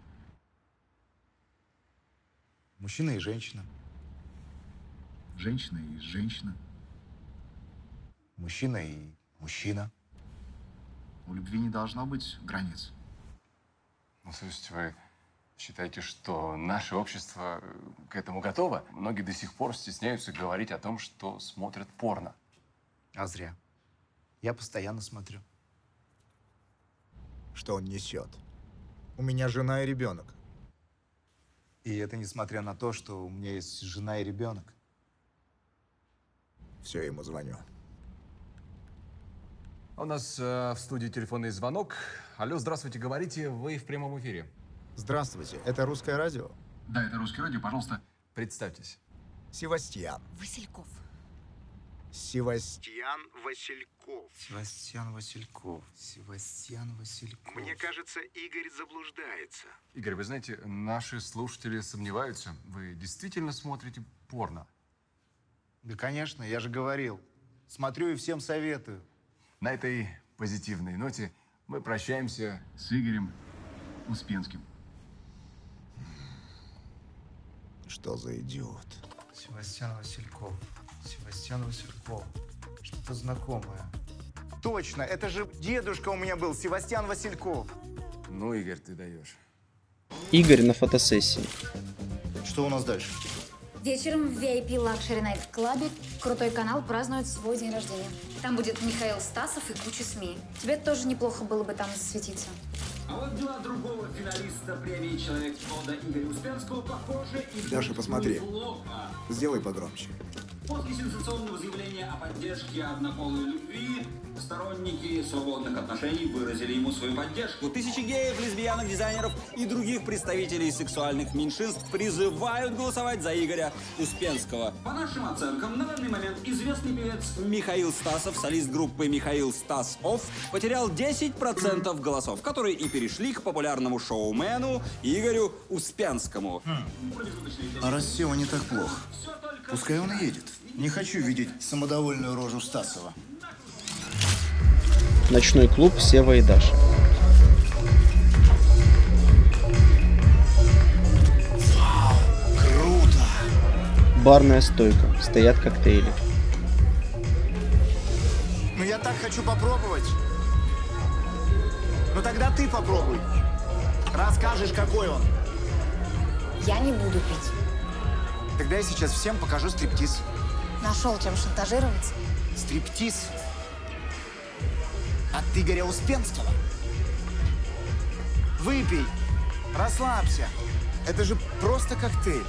Мужчина и женщина. Женщина и женщина. Мужчина и мужчина. У любви не должно быть границ. Ну, слушайте, вы считаете, что наше общество к этому готово? Многие до сих пор стесняются говорить о том, что смотрят порно. А зря. Я постоянно смотрю. Что он несет? У меня жена и ребенок. И это несмотря на то, что у меня есть жена и ребенок. Все, ему звоню. У нас э, в студии телефонный звонок. Алло, здравствуйте, говорите, вы в прямом эфире. Здравствуйте, это русское радио? Да, это русское радио, пожалуйста, представьтесь. Севастьян. Васильков. Севастьян Васильков. Севастьян Васильков. Севастьян Васильков. Мне кажется, Игорь заблуждается. Игорь, вы знаете, наши слушатели сомневаются. Вы действительно смотрите порно? Да, конечно, я же говорил. Смотрю и всем советую. На этой позитивной ноте мы прощаемся с Игорем Успенским. Что за идиот? Севастьян Васильков. Севастьян Васильков. Что-то знакомое. Точно, это же дедушка у меня был, Севастьян Васильков. Ну, Игорь, ты даешь. Игорь на фотосессии. Что у нас дальше? Вечером в ви ай пи Luxury Night в клабе Крутой канал празднует свой день рождения. Там будет Михаил Стасов и куча СМИ. Тебе тоже неплохо было бы там засветиться. А вот дела другого финалиста премии «Человек года» Игоря Успенского, похоже, и Даша, посмотри. плохо. Сделай погромче. После сенсационного заявления о поддержке однополой любви сторонники свободных отношений выразили ему свою поддержку. Тысячи геев, лесбиянок, дизайнеров и других представителей сексуальных меньшинств призывают голосовать за Игоря Успенского. По нашим оценкам, на данный момент известный певец Михаил Стасов, солист группы Михаил Стасов, потерял десять процентов голосов, которые и перешли к популярному шоумену Игорю Успенскому. А раз Сева не так плохо, пускай он и едет. Не хочу видеть самодовольную рожу Стасова. Ночной клуб Сева и Даша. Вау, круто! Барная стойка. Стоят коктейли. Ну я так хочу попробовать. Ну тогда ты попробуй. Расскажешь, какой он. Я не буду пить. Тогда я сейчас всем покажу стриптиз. Нашел чем шантажировать? Стриптиз от Игоря Успенского. Выпей, расслабься. Это же просто коктейль.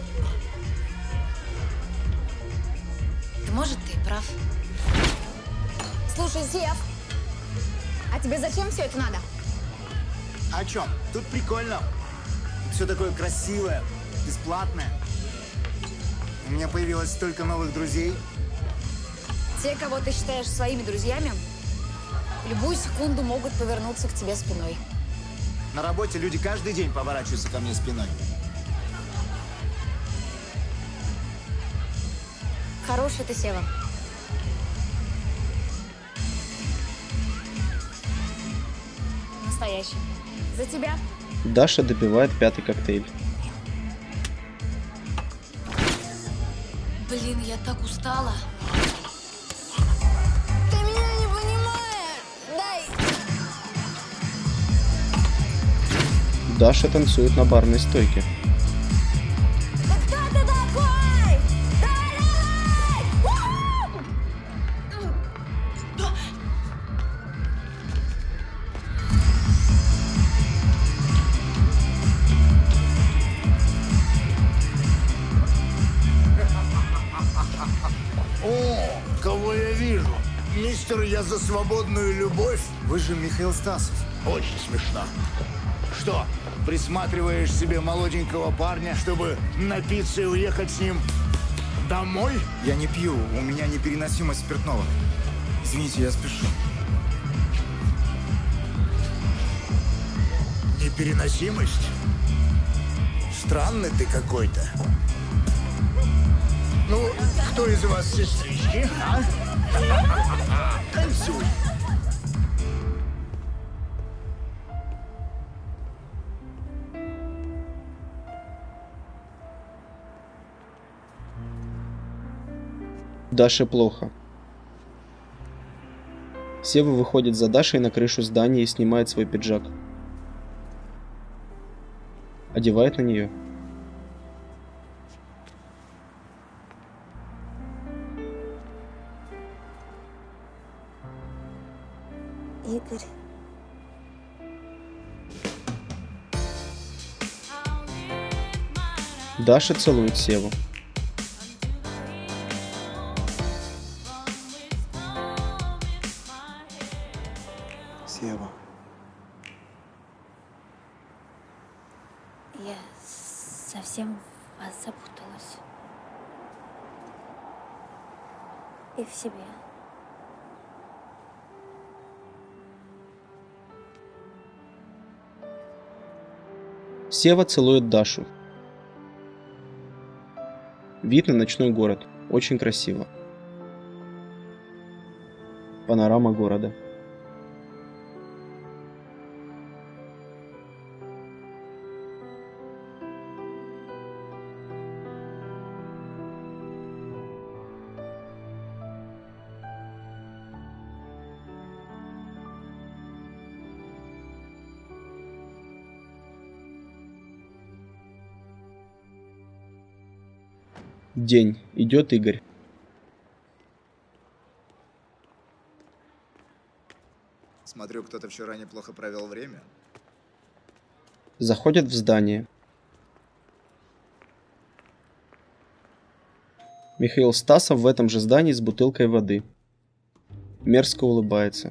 Да, может, ты и прав. Слушай, Сев, а тебе зачем все это надо? О чем? Тут прикольно. Все такое красивое, бесплатное. У меня появилось столько новых друзей. Те, кого ты считаешь своими друзьями, в любую секунду могут повернуться к тебе спиной. На работе люди каждый день поворачиваются ко мне спиной. Хороший ты, Сева. Настоящий. За тебя. Даша допивает пятый коктейль. Блин, я так устала. Ты меня не понимаешь. Дай. Даша танцует на барной стойке. Да кто ты такой? Давай! О, кого я вижу? Мистер, я за свободную любовь. Вы же Михаил Стасов. Очень смешно. Что, присматриваешь себе молоденького парня, чтобы напиться и уехать с ним домой? Я не пью, у меня непереносимость спиртного. Извините, я спешу. Непереносимость? Странный ты какой-то. Ну, кто из вас сестрички, а? Танцуй. Даше плохо. Сева выходит за Дашей на крышу здания и снимает свой пиджак. Одевает на нее. Игорь. Даша целует Севу. Сева. Я совсем в вас запуталась. И в себе. Сева целует Дашу. Вид на ночной город. Очень красиво. Панорама города. День. Идет Игорь. Смотрю, кто-то вчера неплохо провел время. Заходят в здание. Михаил Стасов в этом же здании с бутылкой воды. Мерзко улыбается.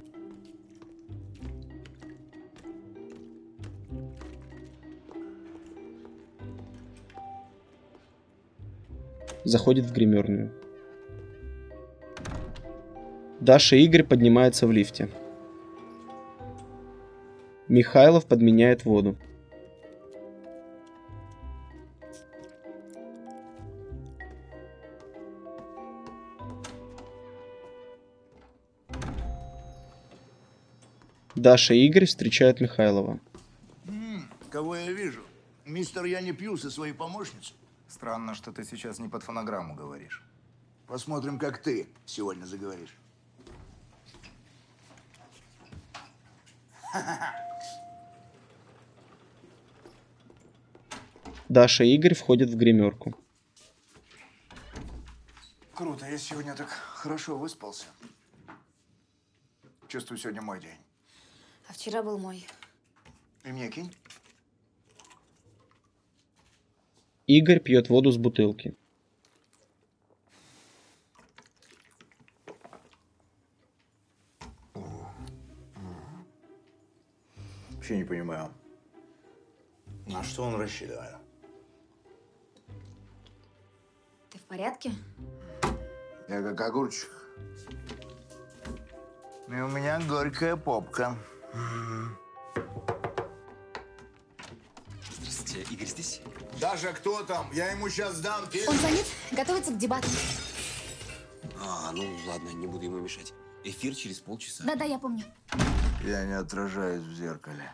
Заходит в гримерную. Даша и Игорь поднимаются в лифте. Михайлов подменяет воду. Даша и Игорь встречают Михайлова. М, кого я вижу? Мистер «Я не пью» со своей помощницей. Странно, что ты сейчас не под фонограмму говоришь. Посмотрим, как ты сегодня заговоришь. Даша и Игорь входят в гримерку. Круто, я сегодня так хорошо выспался. Чувствую, сегодня мой день. А вчера был мой. И мне кинь. Игорь пьет воду с бутылки. Вообще не понимаю, на что он рассчитывает. Ты в порядке? Я как огурчик. И у меня горькая попка. Здравствуйте, Игорь здесь? Даша, кто там? Я ему сейчас дам. Он занят, готовится к дебатам. А, ну ладно, не буду ему мешать. Эфир через полчаса. Да-да, я помню. Я не отражаюсь в зеркале.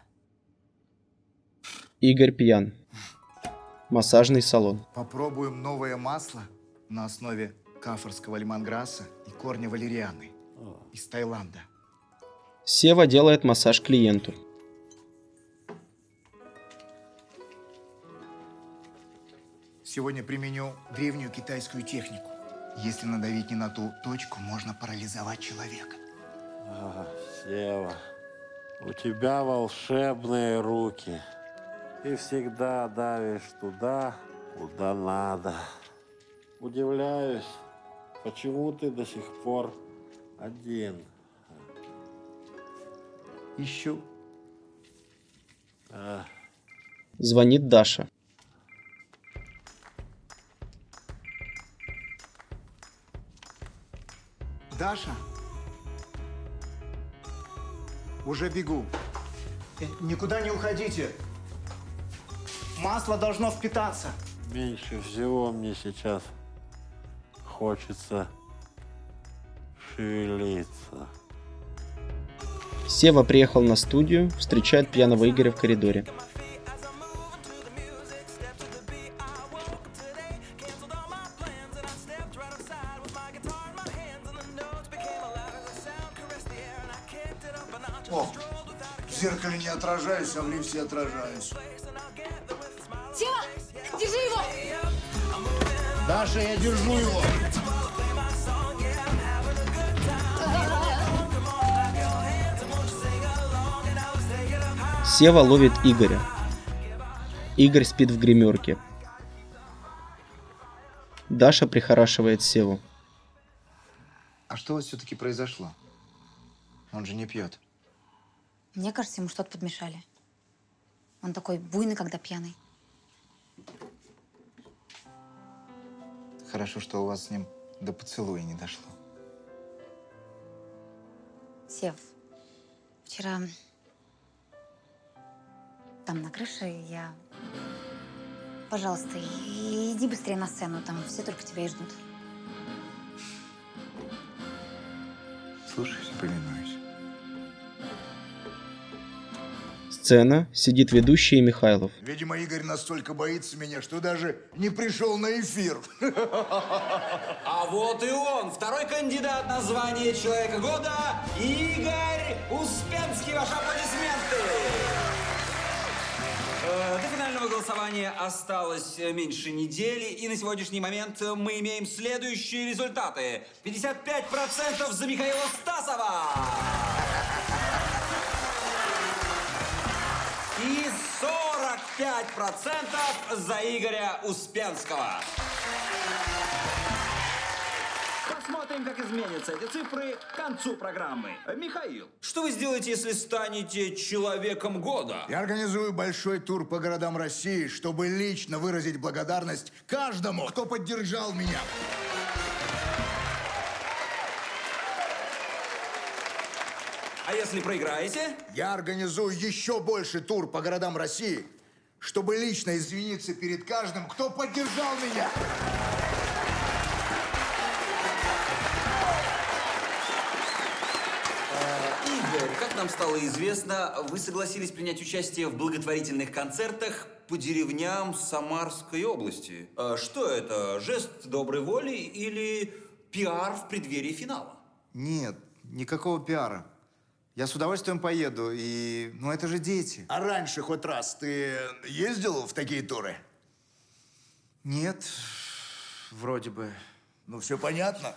Игорь пьян. Массажный салон. Попробуем новое масло на основе кафорского лимонграсса и корня валерианы из Таиланда. Сева делает массаж клиенту. Сегодня применю древнюю китайскую технику. Если надавить не на ту точку, можно парализовать человека. А, Сева, у тебя волшебные руки. Ты всегда давишь туда, куда надо. Удивляюсь, почему ты до сих пор один. Ищу. А. Звонит Даша. Даша? Уже бегу. Э, Никуда не уходите. Масло должно впитаться. Меньше всего мне сейчас хочется шевелиться. Сева приехал на студию, встречает пьяного Игоря в коридоре. О, в зеркале не отражаюсь, а в лифте отражаюсь. Сева, держи его! Даша, я держу его. Сева ловит Игоря. Игорь спит в гримерке. Даша прихорашивает Севу. А что у вас все-таки произошло? Он же не пьет. Мне кажется, ему что-то подмешали. Он такой буйный, когда пьяный. Хорошо, что у вас с ним до поцелуя не дошло. Сев, вчера там на крыше я... Пожалуйста, и- иди быстрее на сцену, там все только тебя и ждут. Слушаюсь, повинуюсь. Сцена. Сидит ведущий и Михайлов. Видимо, Игорь настолько боится меня, что даже не пришел на эфир. А вот и он, второй кандидат на звание Человека года, Игорь Успенский. Ваши аплодисменты! Э, До финального голосования осталось э, меньше недели, и на сегодняшний момент э, мы имеем следующие результаты. пятьдесят пять процентов за Михаила Стасова! И сорок пять процентов за Игоря Успенского. Посмотрим, как изменятся эти цифры к концу программы. Михаил, что вы сделаете, если станете Человеком года? Я организую большой тур по городам России, чтобы лично выразить благодарность каждому, кто поддержал меня. А если проиграете? Я организую еще больше тур по городам России, чтобы лично извиниться перед каждым, кто поддержал меня. Игорь, как нам стало известно, вы согласились принять участие в благотворительных концертах по деревням Самарской области. А что это? Жест доброй воли или пиар в преддверии финала? Нет, никакого пиара. Я с удовольствием поеду, и... Ну, это же дети. А раньше хоть раз ты ездил в такие туры? Нет, вроде бы. Ну, все понятно.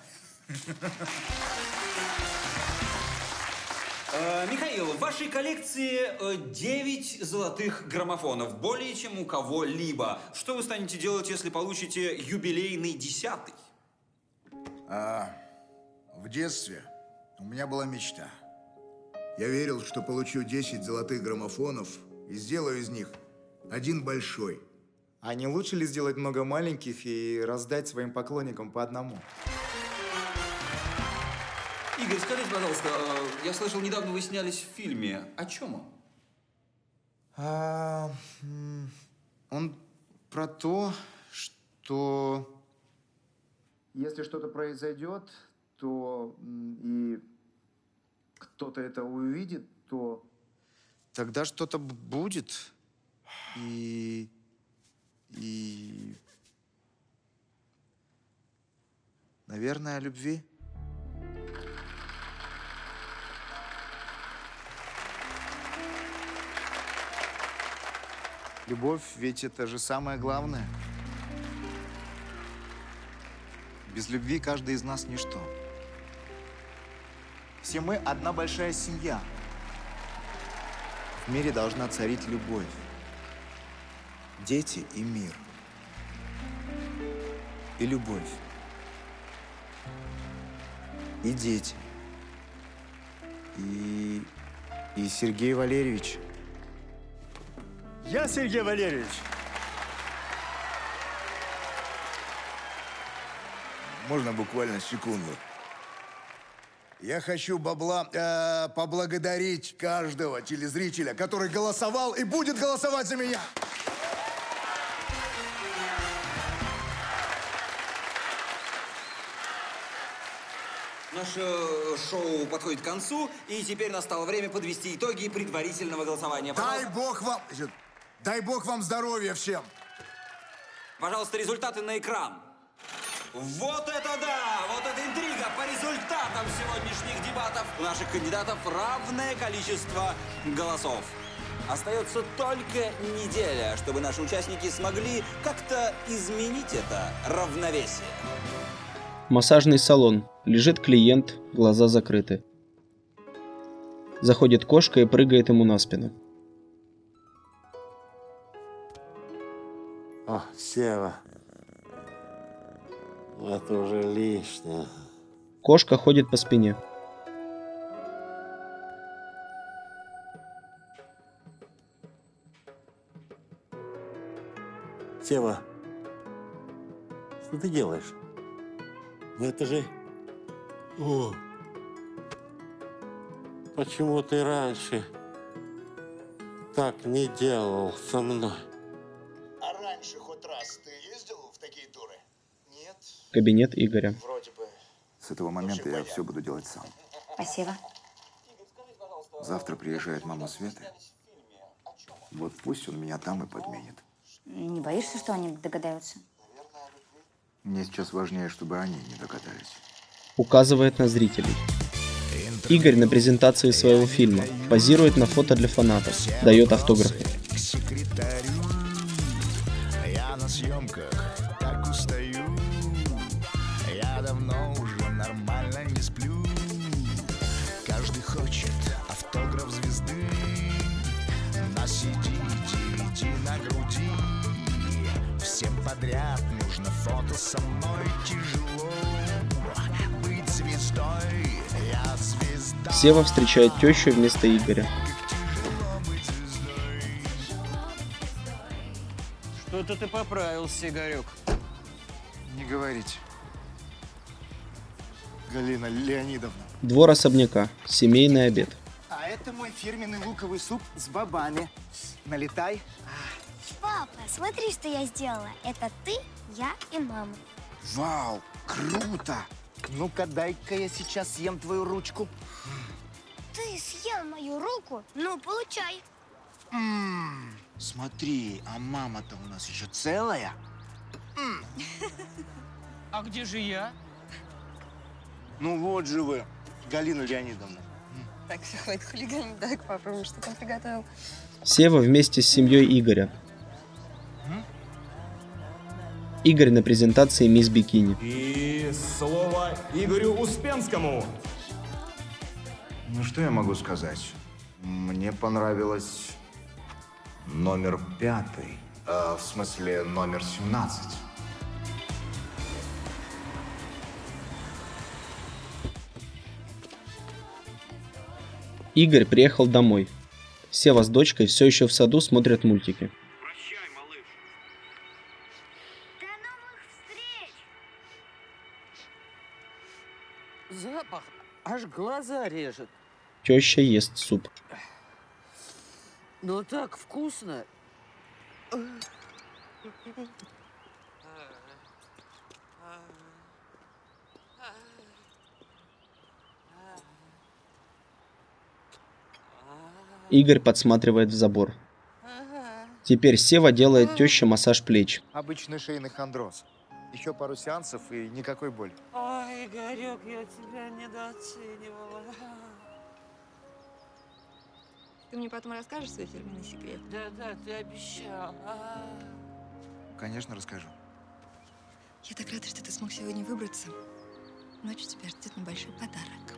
Э, Михаил, в вашей коллекции э, девять золотых граммофонов, более чем у кого-либо. Что вы станете делать, если получите юбилейный десятый? А, в детстве у меня была мечта. Я верил, что получу десять золотых граммофонов и сделаю из них один большой. А не лучше ли сделать много маленьких и раздать своим поклонникам по одному? Игорь, скажите, пожалуйста, э, я слышал, недавно вы снялись в фильме. О чем он? А, м, он про то, что если что-то произойдет, то м, и кто-то это увидит, то тогда что-то б- будет. И... И... Наверное, о любви. Любовь, ведь это же самое главное. Без любви каждый из нас ничто. Все мы одна большая семья. В мире должна царить любовь. Дети и мир. И любовь. И дети. И... И Сергей Валерьевич. Я Сергей Валерьевич. Можно буквально секунду? Я хочу бабла э, поблагодарить каждого телезрителя, который голосовал и будет голосовать за меня. Наше э, шоу подходит к концу, и теперь настало время подвести итоги предварительного голосования. Дай бог вам, дай бог вам здоровья всем. Пожалуйста, результаты на экран. Вот это да! Вот это интрига! По результатам сегодняшних дебатов у наших кандидатов равное количество голосов. Остается только неделя, чтобы наши участники смогли как-то изменить это равновесие. Массажный салон. Лежит клиент, глаза закрыты. Заходит кошка и прыгает ему на спину. О, Сева. Это уже лишнее. Кошка ходит по спине. Сева, что ты делаешь? Ну это же... О! Почему ты раньше так не делал со мной? А раньше хоть раз ты ездил в такие туры? Нет. Кабинет Игоря. Вроде бы. С этого момента я все буду делать сам. Спасибо. Завтра приезжает мама Светы. Вот пусть он меня там и подменит. Не боишься, что они догадаются? Мне сейчас важнее, чтобы они не догадались. Указывает на зрителей. Игорь на презентации своего фильма позирует на фото для фанатов, дает автографы. Я на съемках так устаю. Я давно уже нормально не сплю. Каждый хочет автограф звезды. На си ди, ди ви ди, на груди. Всем подряд нужно фото со мной. Тяжело быть звездой. Я звезда. Сева встречает тещу вместо Игоря. Что-то ты поправился, Игорек. Не говорите. Галина Леонидовна. Двор особняка. Семейный обед. А это мой фирменный луковый суп с бобами. Налетай. Папа, смотри, что я сделала. Это ты, я и мама. Вау, круто! Ну-ка, дай-ка я сейчас съем твою ручку. Ты съел мою руку? Ну, получай. М-м, смотри, а мама-то у нас еще целая. А где же я? Ну вот же вы, Галина Леонидовна. Так, все, хватит хулиганить, дай-ка попробуем, что там приготовил. Сева вместе с семьей Игоря. Игорь на презентации «Мисс Бикини». И слово Игорю Успенскому. Ну, что я могу сказать? Мне понравилось номер пятый. Э, в смысле, номер семнадцать. Игорь приехал домой. Сева с дочкой все еще в саду смотрят мультики. Запах аж глаза режет. Теща ест суп. Но так вкусно. Игорь подсматривает в забор. Теперь Сева делает теще массаж плеч. Обычный шейный хондроз. Еще пару сеансов и никакой боли. Ой, Игорек, я тебя недооценивала. Ты мне потом расскажешь свой фирменный секрет? Да, да, ты обещал. Конечно, расскажу. Я так рада, что ты смог сегодня выбраться. Ночью тебя ждет небольшой подарок.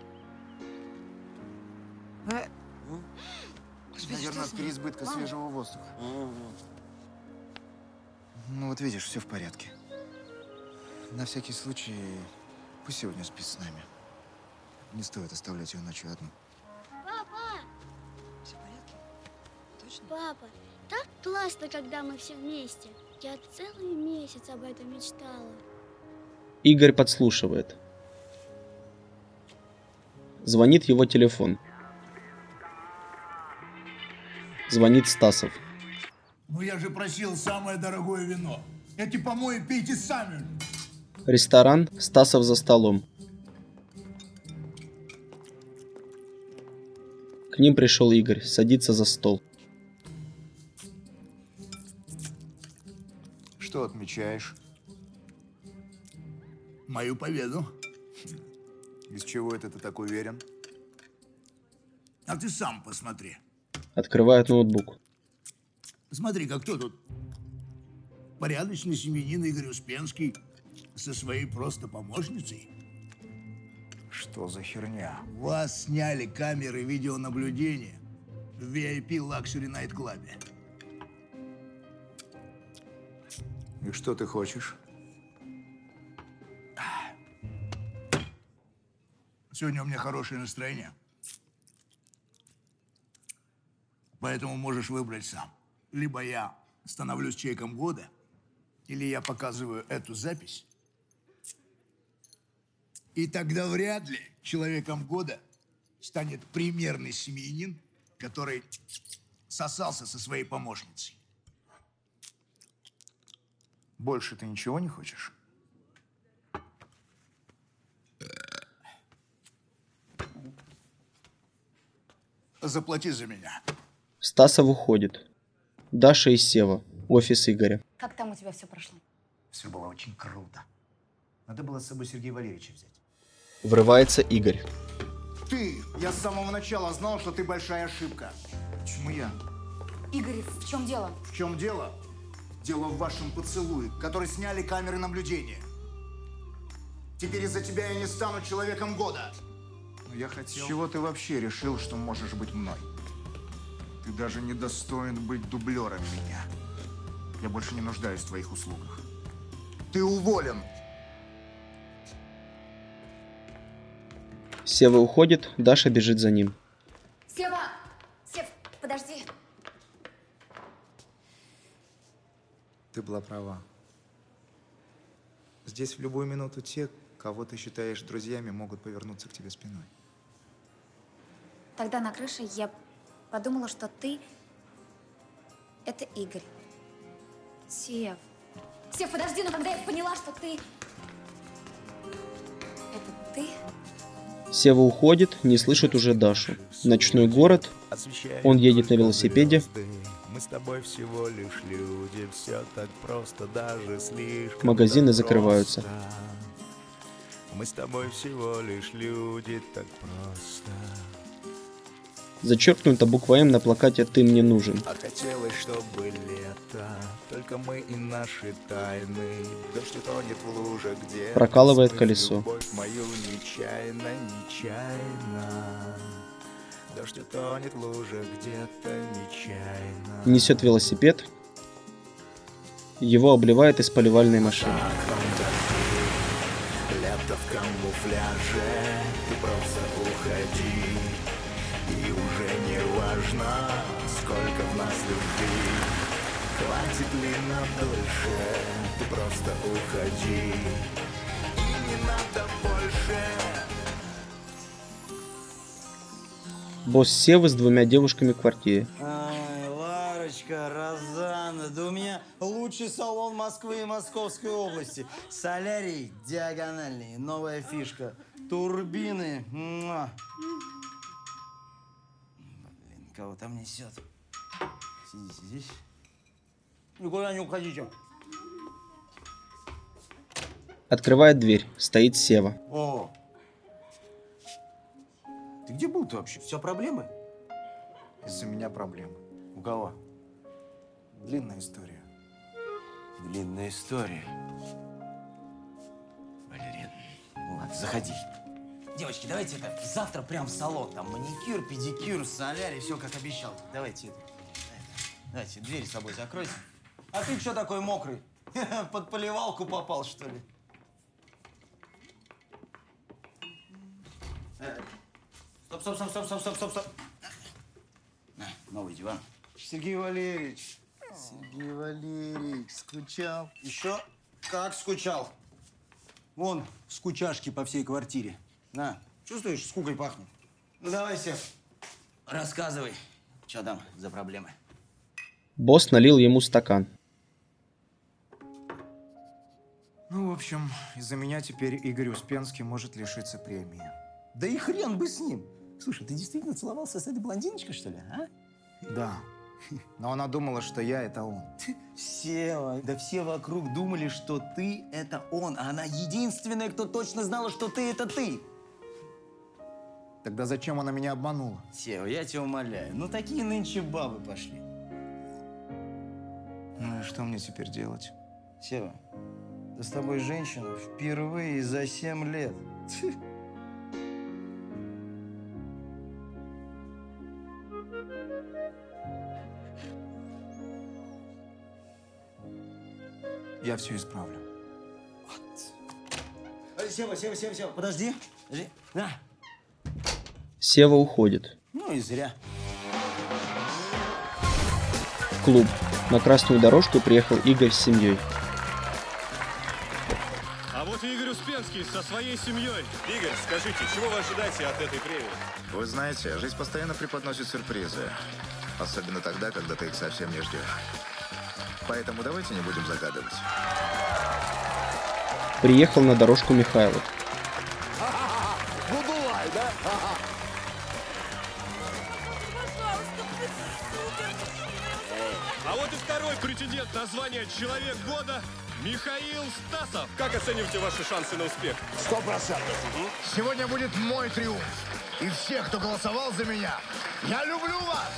А? Господи, Наверное, что с от ним? переизбытка Мама? свежего воздуха. Ну вот видишь, все в порядке. На всякий случай, пусть сегодня спит с нами. Не стоит оставлять ее ночью одну. Папа! Все в порядке? Точно? Папа, так классно, когда мы все вместе. Я целый месяц об этом мечтала. Игорь подслушивает. Звонит его телефон. Звонит Стасов. Ну я же просил самое дорогое вино. Эти помои пейте сами. Ресторан, Стасов за столом. К ним пришел Игорь, садится за стол. Что отмечаешь? Мою победу. Из чего это ты так уверен? А ты сам посмотри. Открывает ноутбук. Смотри-ка, кто тут? Порядочный семьянин Игорь Успенский со своей просто помощницей. Что за херня? Вас сняли камеры видеонаблюдения в ви ай пи Luxury Night Club. И что ты хочешь? Сегодня у меня хорошее настроение. Поэтому можешь выбрать сам. Либо я становлюсь чайком года, или я показываю эту запись, и тогда вряд ли человеком года станет примерный семьянин, который сосался со своей помощницей. Больше ты ничего не хочешь? Заплати за меня. Стасов уходит. Даша и Сева. Офис Игоря. Как там у тебя все прошло? Все было очень круто. Надо было с собой Сергея Валерьевича взять. Врывается Игорь. Ты! Я с самого начала знал, что ты большая ошибка. Почему я? Игорь, в чем дело? В чем дело? Дело в вашем поцелуе, который сняли камеры наблюдения. Теперь из-за тебя я не стану человеком года. Но я хотел... С чего ты вообще решил, что можешь быть мной? Ты даже не достоин быть дублером меня. Я больше не нуждаюсь в твоих услугах. Ты уволен. Сева уходит, Даша бежит за ним. Сева! Сев, подожди. Ты была права. Здесь в любую минуту те, кого ты считаешь друзьями, могут повернуться к тебе спиной. Тогда на крыше я подумала, что ты — это Игорь. Сев. Сев, подожди, но когда я поняла, что ты... Это ты? Сева уходит, не слышит уже Дашу. Ночной город. Он едет на велосипеде. Мы с тобой всего лишь люди, все так просто, даже слишком. Магазины закрываются. Мы с тобой всего лишь люди, так просто. Зачеркнута буква М на плакате «Ты мне нужен». А хотелось, чтобы лето, только мы и наши тайны. Дождь утонет в луже, где Прокалывает колесо. любовь мою нечаянно, нечаянно. Дождь утонет в луже где-то нечаянно. Несет велосипед. Его обливает из поливальной машины. Лето в камуфляже, ты просто уходи. И уже не важно, сколько в нас любви. Хватит ли нам дольше, ты просто уходи. И не надо больше. Босс Севы с двумя девушками в квартире. Ай, Ларочка, Розанна, да у меня лучший салон Москвы и Московской области. Солярий диагональный, новая фишка, турбины. Муа. Блин, кого там несет? Сидите здесь. Никуда не уходите. Открывает дверь. Стоит Сева. О! Ты где был-то вообще? Все проблемы? Из-за меня проблемы. У кого? Длинная история. Длинная история. Валерин, ну ладно, заходи. Девочки, давайте это завтра прям в салон. Там маникюр, педикюр, солярий, все как обещал. Давайте это. Давайте, дверь с собой закройте. А ты что такой мокрый? Под поливалку попал, что ли? Стоп, стоп, стоп, стоп, стоп, стоп, стоп, стоп. На, новый диван. Сергей Валерьевич. Сергей Валерьевич, скучал? Еще как скучал. Вон, скучашки по всей квартире. На, чувствуешь, скукой пахнет? Ну, давай, Сев, рассказывай, что там за проблемы. Босс налил ему стакан. Ну, в общем, из-за меня теперь Игорь Успенский может лишиться премии. Да и хрен бы с ним. Слушай, ты действительно целовался с этой блондиночкой, что ли, а? Да. Но она думала, что я — это он. Сева, да все вокруг думали, что ты — это он, а она единственная, кто точно знала, что ты — это ты. Тогда зачем она меня обманула? Сева, я тебя умоляю, ну такие нынче бабы пошли. Ну и что мне теперь делать? Сева, да с тобой женщина впервые за семь лет. Я все исправлю. Вот. Сева, Сева, Сева, Сева, подожди. Подожди. На. Сева уходит. Ну и зря. В клуб. На красную дорожку приехал Игорь с семьей. вот и Игорь Успенский со своей семьей. Игорь, скажите, чего вы ожидаете от этой премии? Вы знаете, жизнь постоянно преподносит сюрпризы. Особенно тогда, когда ты их совсем не ждешь. Поэтому давайте не будем загадывать. Приехал на дорожку Михайлов. Будулай, да? А вот и второй претендент на звание «Человек года» Михаил Стасов. Как оцениваете ваши шансы на успех? Сто процентов. Сегодня будет мой триумф. И всех, кто голосовал за меня. Я люблю вас!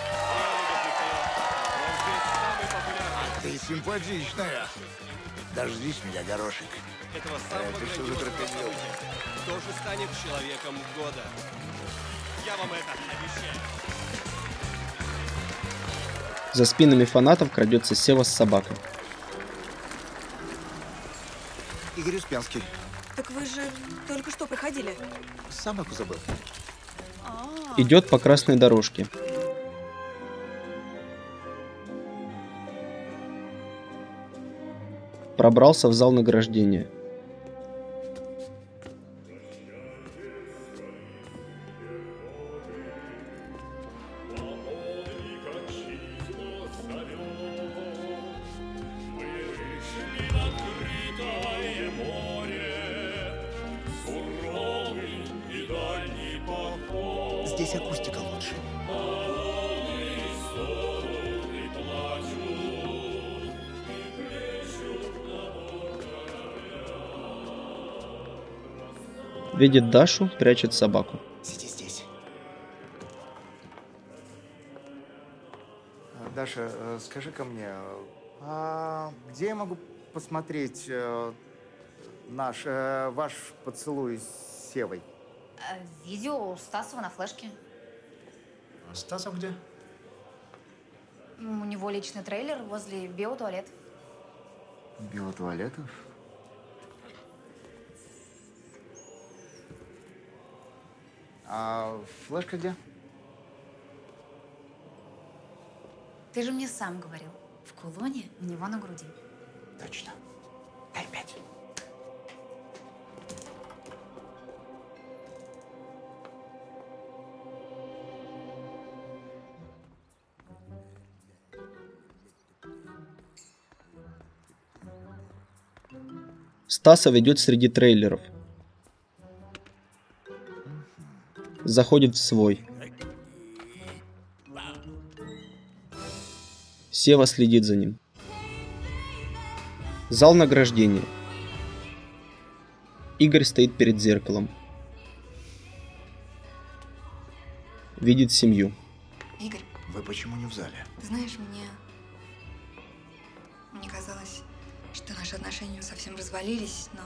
Ты симпатичная. Дождись меня, горошек. Этого самого Это что за крокодил? Кто же станет человеком года? Я вам это обещаю. За спинами фанатов крадется Сева с собакой. Игорь Успенский. Так вы же только что приходили. Собаку забыл. Идет по красной дорожке. Пробрался в зал награждения. Здесь акустика лучше. Видит Дашу, прячет собаку. Сиди здесь. Даша, э, скажи-ка мне, а где я могу посмотреть э, наш, э, ваш поцелуй с Севой? Видео у Стасова на флешке. А Стасов где? У него личный трейлер возле биотуалетов. Биотуалетов? А флешка где? Ты же мне сам говорил. В кулоне у него на груди. Точно. Дай пять. Стасов идет среди трейлеров. Заходит в свой. Сева следит за ним. Зал награждения. Игорь стоит перед зеркалом. Видит семью. Игорь. Вы почему не в зале? Знаешь, мне... Мне казалось, что наши отношения совсем развалились, но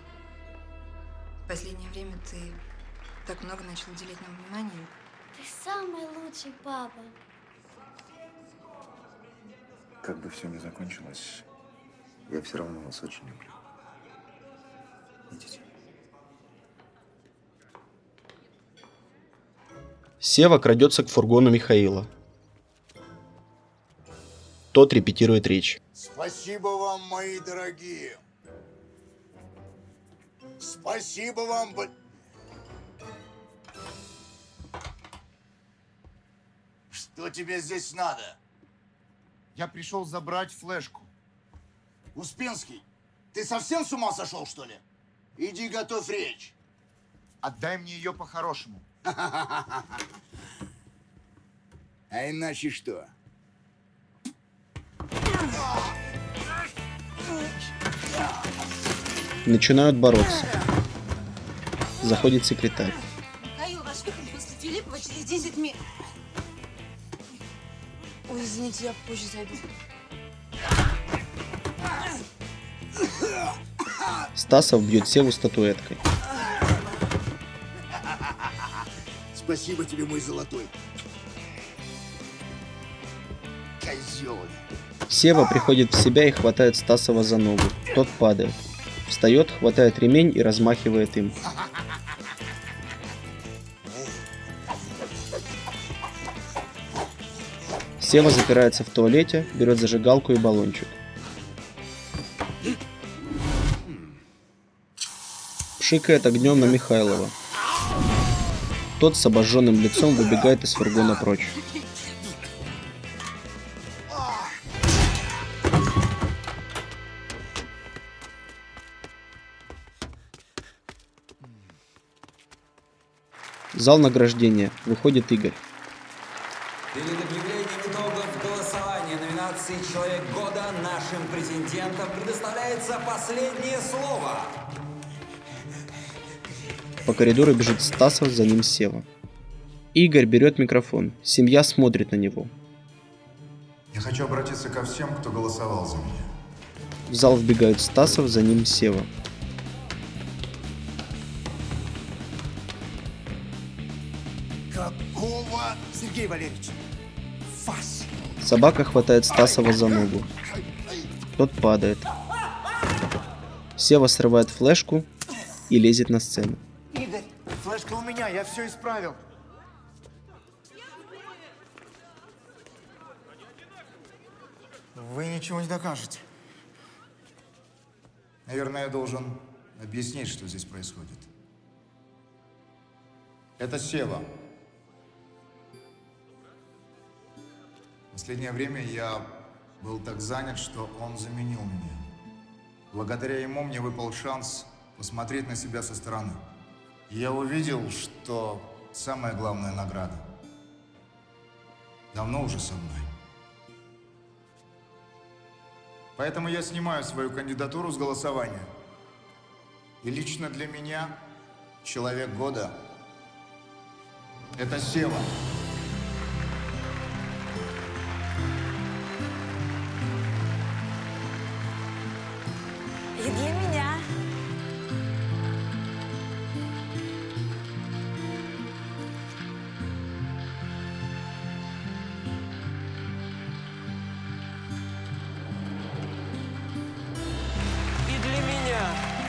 в последнее время ты так много начал уделять нам внимания. Ты самый лучший папа. Как бы все ни закончилось, я все равно вас очень люблю. Идите. Сева крадется к фургону Михаила. Тот репетирует речь. Спасибо вам, мои дорогие. Спасибо вам. бо- Что тебе здесь надо? Я пришел забрать флешку. Успенский, ты совсем с ума сошел, что ли? Иди готовь речь. Отдай мне ее по-хорошему. А иначе что? Начинают бороться. Заходит секретарь. Михаил, ваш выход после Филиппова через десять минут. Ой, извините, я позже зайду. Стасов бьет Севу статуэткой. Спасибо тебе, мой золотой. Козел. Сева приходит в себя и хватает Стасова за ногу. Тот падает. Встает, хватает ремень и размахивает им. Сева запирается в туалете, берет зажигалку и баллончик. пшикает огнем на Михайлова. Тот с обожженным лицом выбегает из фургона прочь. Зал награждения. Выходит Игорь. Перед объявлением итогов голосования номинации «Человек года» нашим претендентам предоставляется последнее слово. По коридору бежит Стасов, за ним Сева. Игорь берет микрофон. Семья смотрит на него. Я хочу обратиться ко всем, кто голосовал за меня. В зал вбегают Стасов, за ним Сева. Какого, Сергей Валерьевич? Фас. Собака хватает Стасова за ногу. Тот падает. Сева срывает флешку и лезет на сцену. Игорь, флешка у меня, я все исправил. Вы ничего не докажете. Наверное, я должен объяснить, что здесь происходит. Это Сева. В последнее время я был так занят, что он заменил меня. Благодаря ему мне выпал шанс посмотреть на себя со стороны. И я увидел, что самая главная награда давно уже со мной. Поэтому я снимаю свою кандидатуру с голосования. И лично для меня человек года – это Сева. И для меня. И для меня.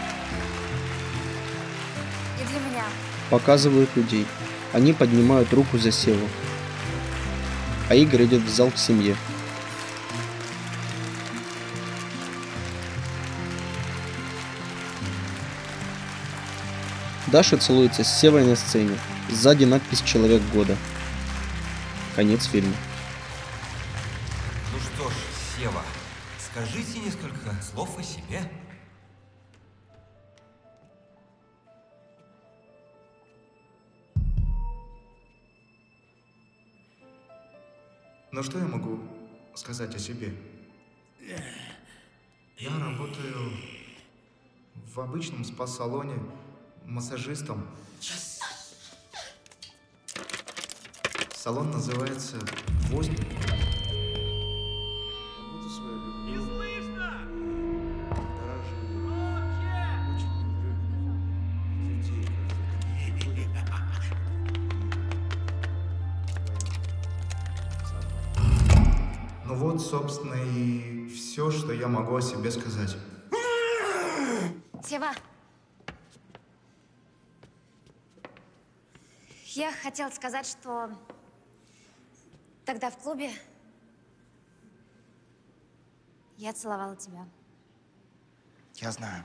И для меня. Показывают людей. Они поднимают руку за Севу. А Игорь идет в зал к семье. Даша целуется с Севой на сцене. Сзади надпись «Человек года». Конец фильма. Ну что ж, Сева, скажите несколько слов о себе. Ну что я могу сказать о себе? Я работаю в обычном спа-салоне массажистом. Салон называется «Возник». Работу свою люблю. Не слышно! Дорожу. Очень люблю людей. Ну вот, собственно, и все, что я могу о себе сказать. Сева. Я хотел сказать, что тогда в клубе я целовала тебя. Я знаю.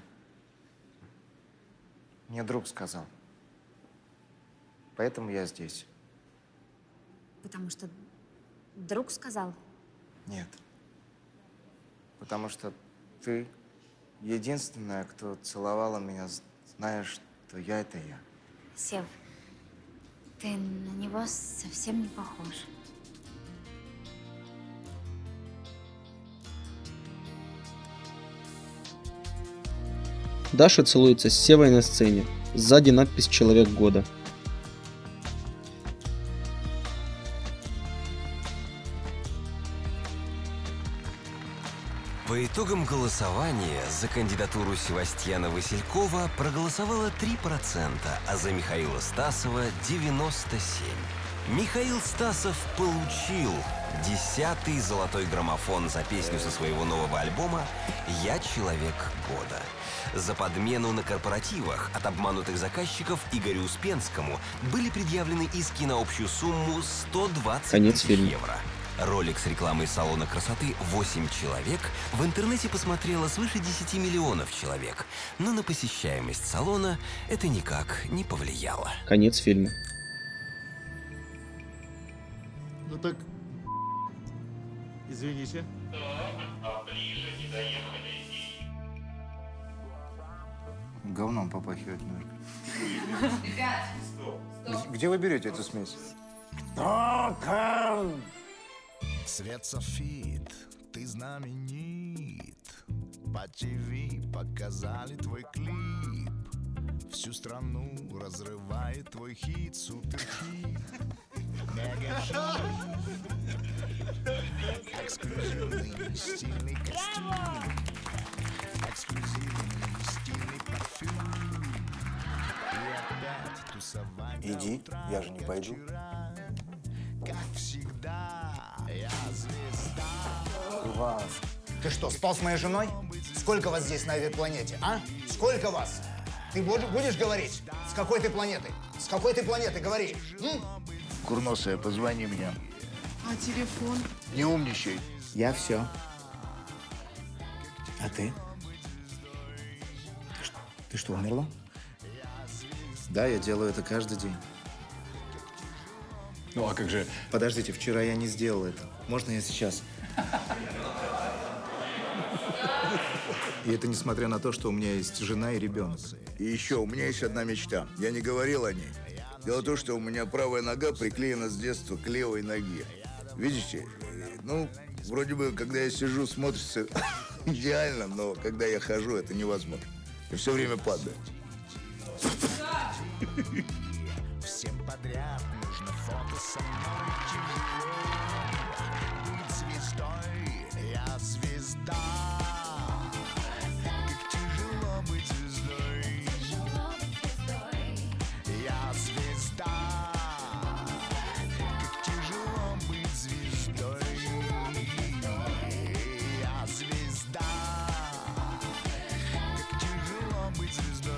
Мне друг сказал. Поэтому я здесь. Потому что друг сказал. Нет. Потому что ты единственная, кто целовала меня, зная, что я — это я. Сев, ты на него совсем не похож. Даша целуется с Севой на сцене. Сзади надпись «Человек года». По итогам голосования за кандидатуру Севастьяна Василькова проголосовало три процента, а за Михаила Стасова – девяносто семь процентов. Михаил Стасов получил десятый золотой граммофон за песню со своего нового альбома «Я человек года». За подмену на корпоративах от обманутых заказчиков Игорю Успенскому были предъявлены иски на общую сумму сто двадцать тысяч евро. Ролик с рекламой салона красоты «восемь человек» в интернете посмотрело свыше десяти миллионов человек, но на посещаемость салона это никак не повлияло. Конец фильма. Ну так... Извините. А ближе не доехали. Говном попахивает немножко. Ребят, Г- Где вы берете эту смесь? Кто там? Цвет софит, ты знаменит. По ТВ показали твой клип. Всю страну разрывает твой хит, суперхит. Мега-хит. Эксклюзивный стильный костюм. Эксклюзивный стильный парфюм. И опять тусование. Иди, я же не пойду. Как всегда, я звезда. Вас. Ты что, спал с моей женой? Сколько вас здесь на этой планете, а? Сколько вас? Ты будешь, будешь говорить? С какой ты планеты? С какой ты планеты? Говори. М? Курносая, позвони мне. а телефон? Не умничай. Я все. А ты? Ты что, ты что, умерла? Да, я делаю это каждый день. Ну а как же... Подождите, вчера я не сделал это. Можно я сейчас? И это несмотря на то, что у меня есть жена и ребенок. И еще, у меня есть одна мечта. Я не говорил о ней. Дело в том, что у меня правая нога приклеена с детства к левой ноге. Видите? Ну, вроде бы, когда я сижу, смотрится идеально, но когда я хожу, это невозможно. И все время падаю. Всем подряд нужно фото со мной. Тяжело быть звездой, я звезда. Как тяжело быть звездой, я звезда. Как тяжело быть звездой, я звезда. Как тяжело быть звездой.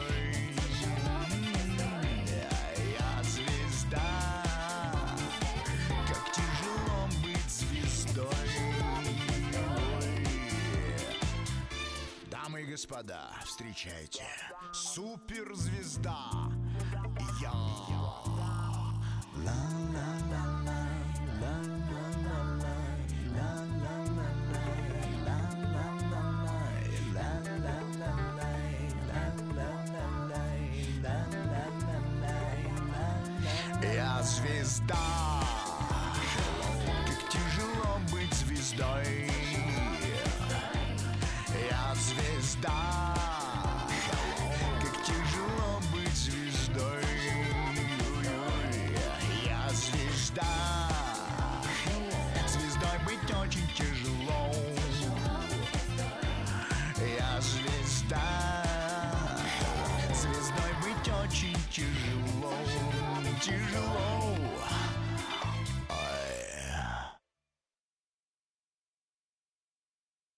Дамы и господа, встречайте, суперзвезда. Я. Я звезда. Как тяжело быть звездой. Я звезда. Как тяжело быть звездой. Я звезда. Звездой быть очень тяжело. Я звезда. Звездой быть очень тяжело. Тяжело.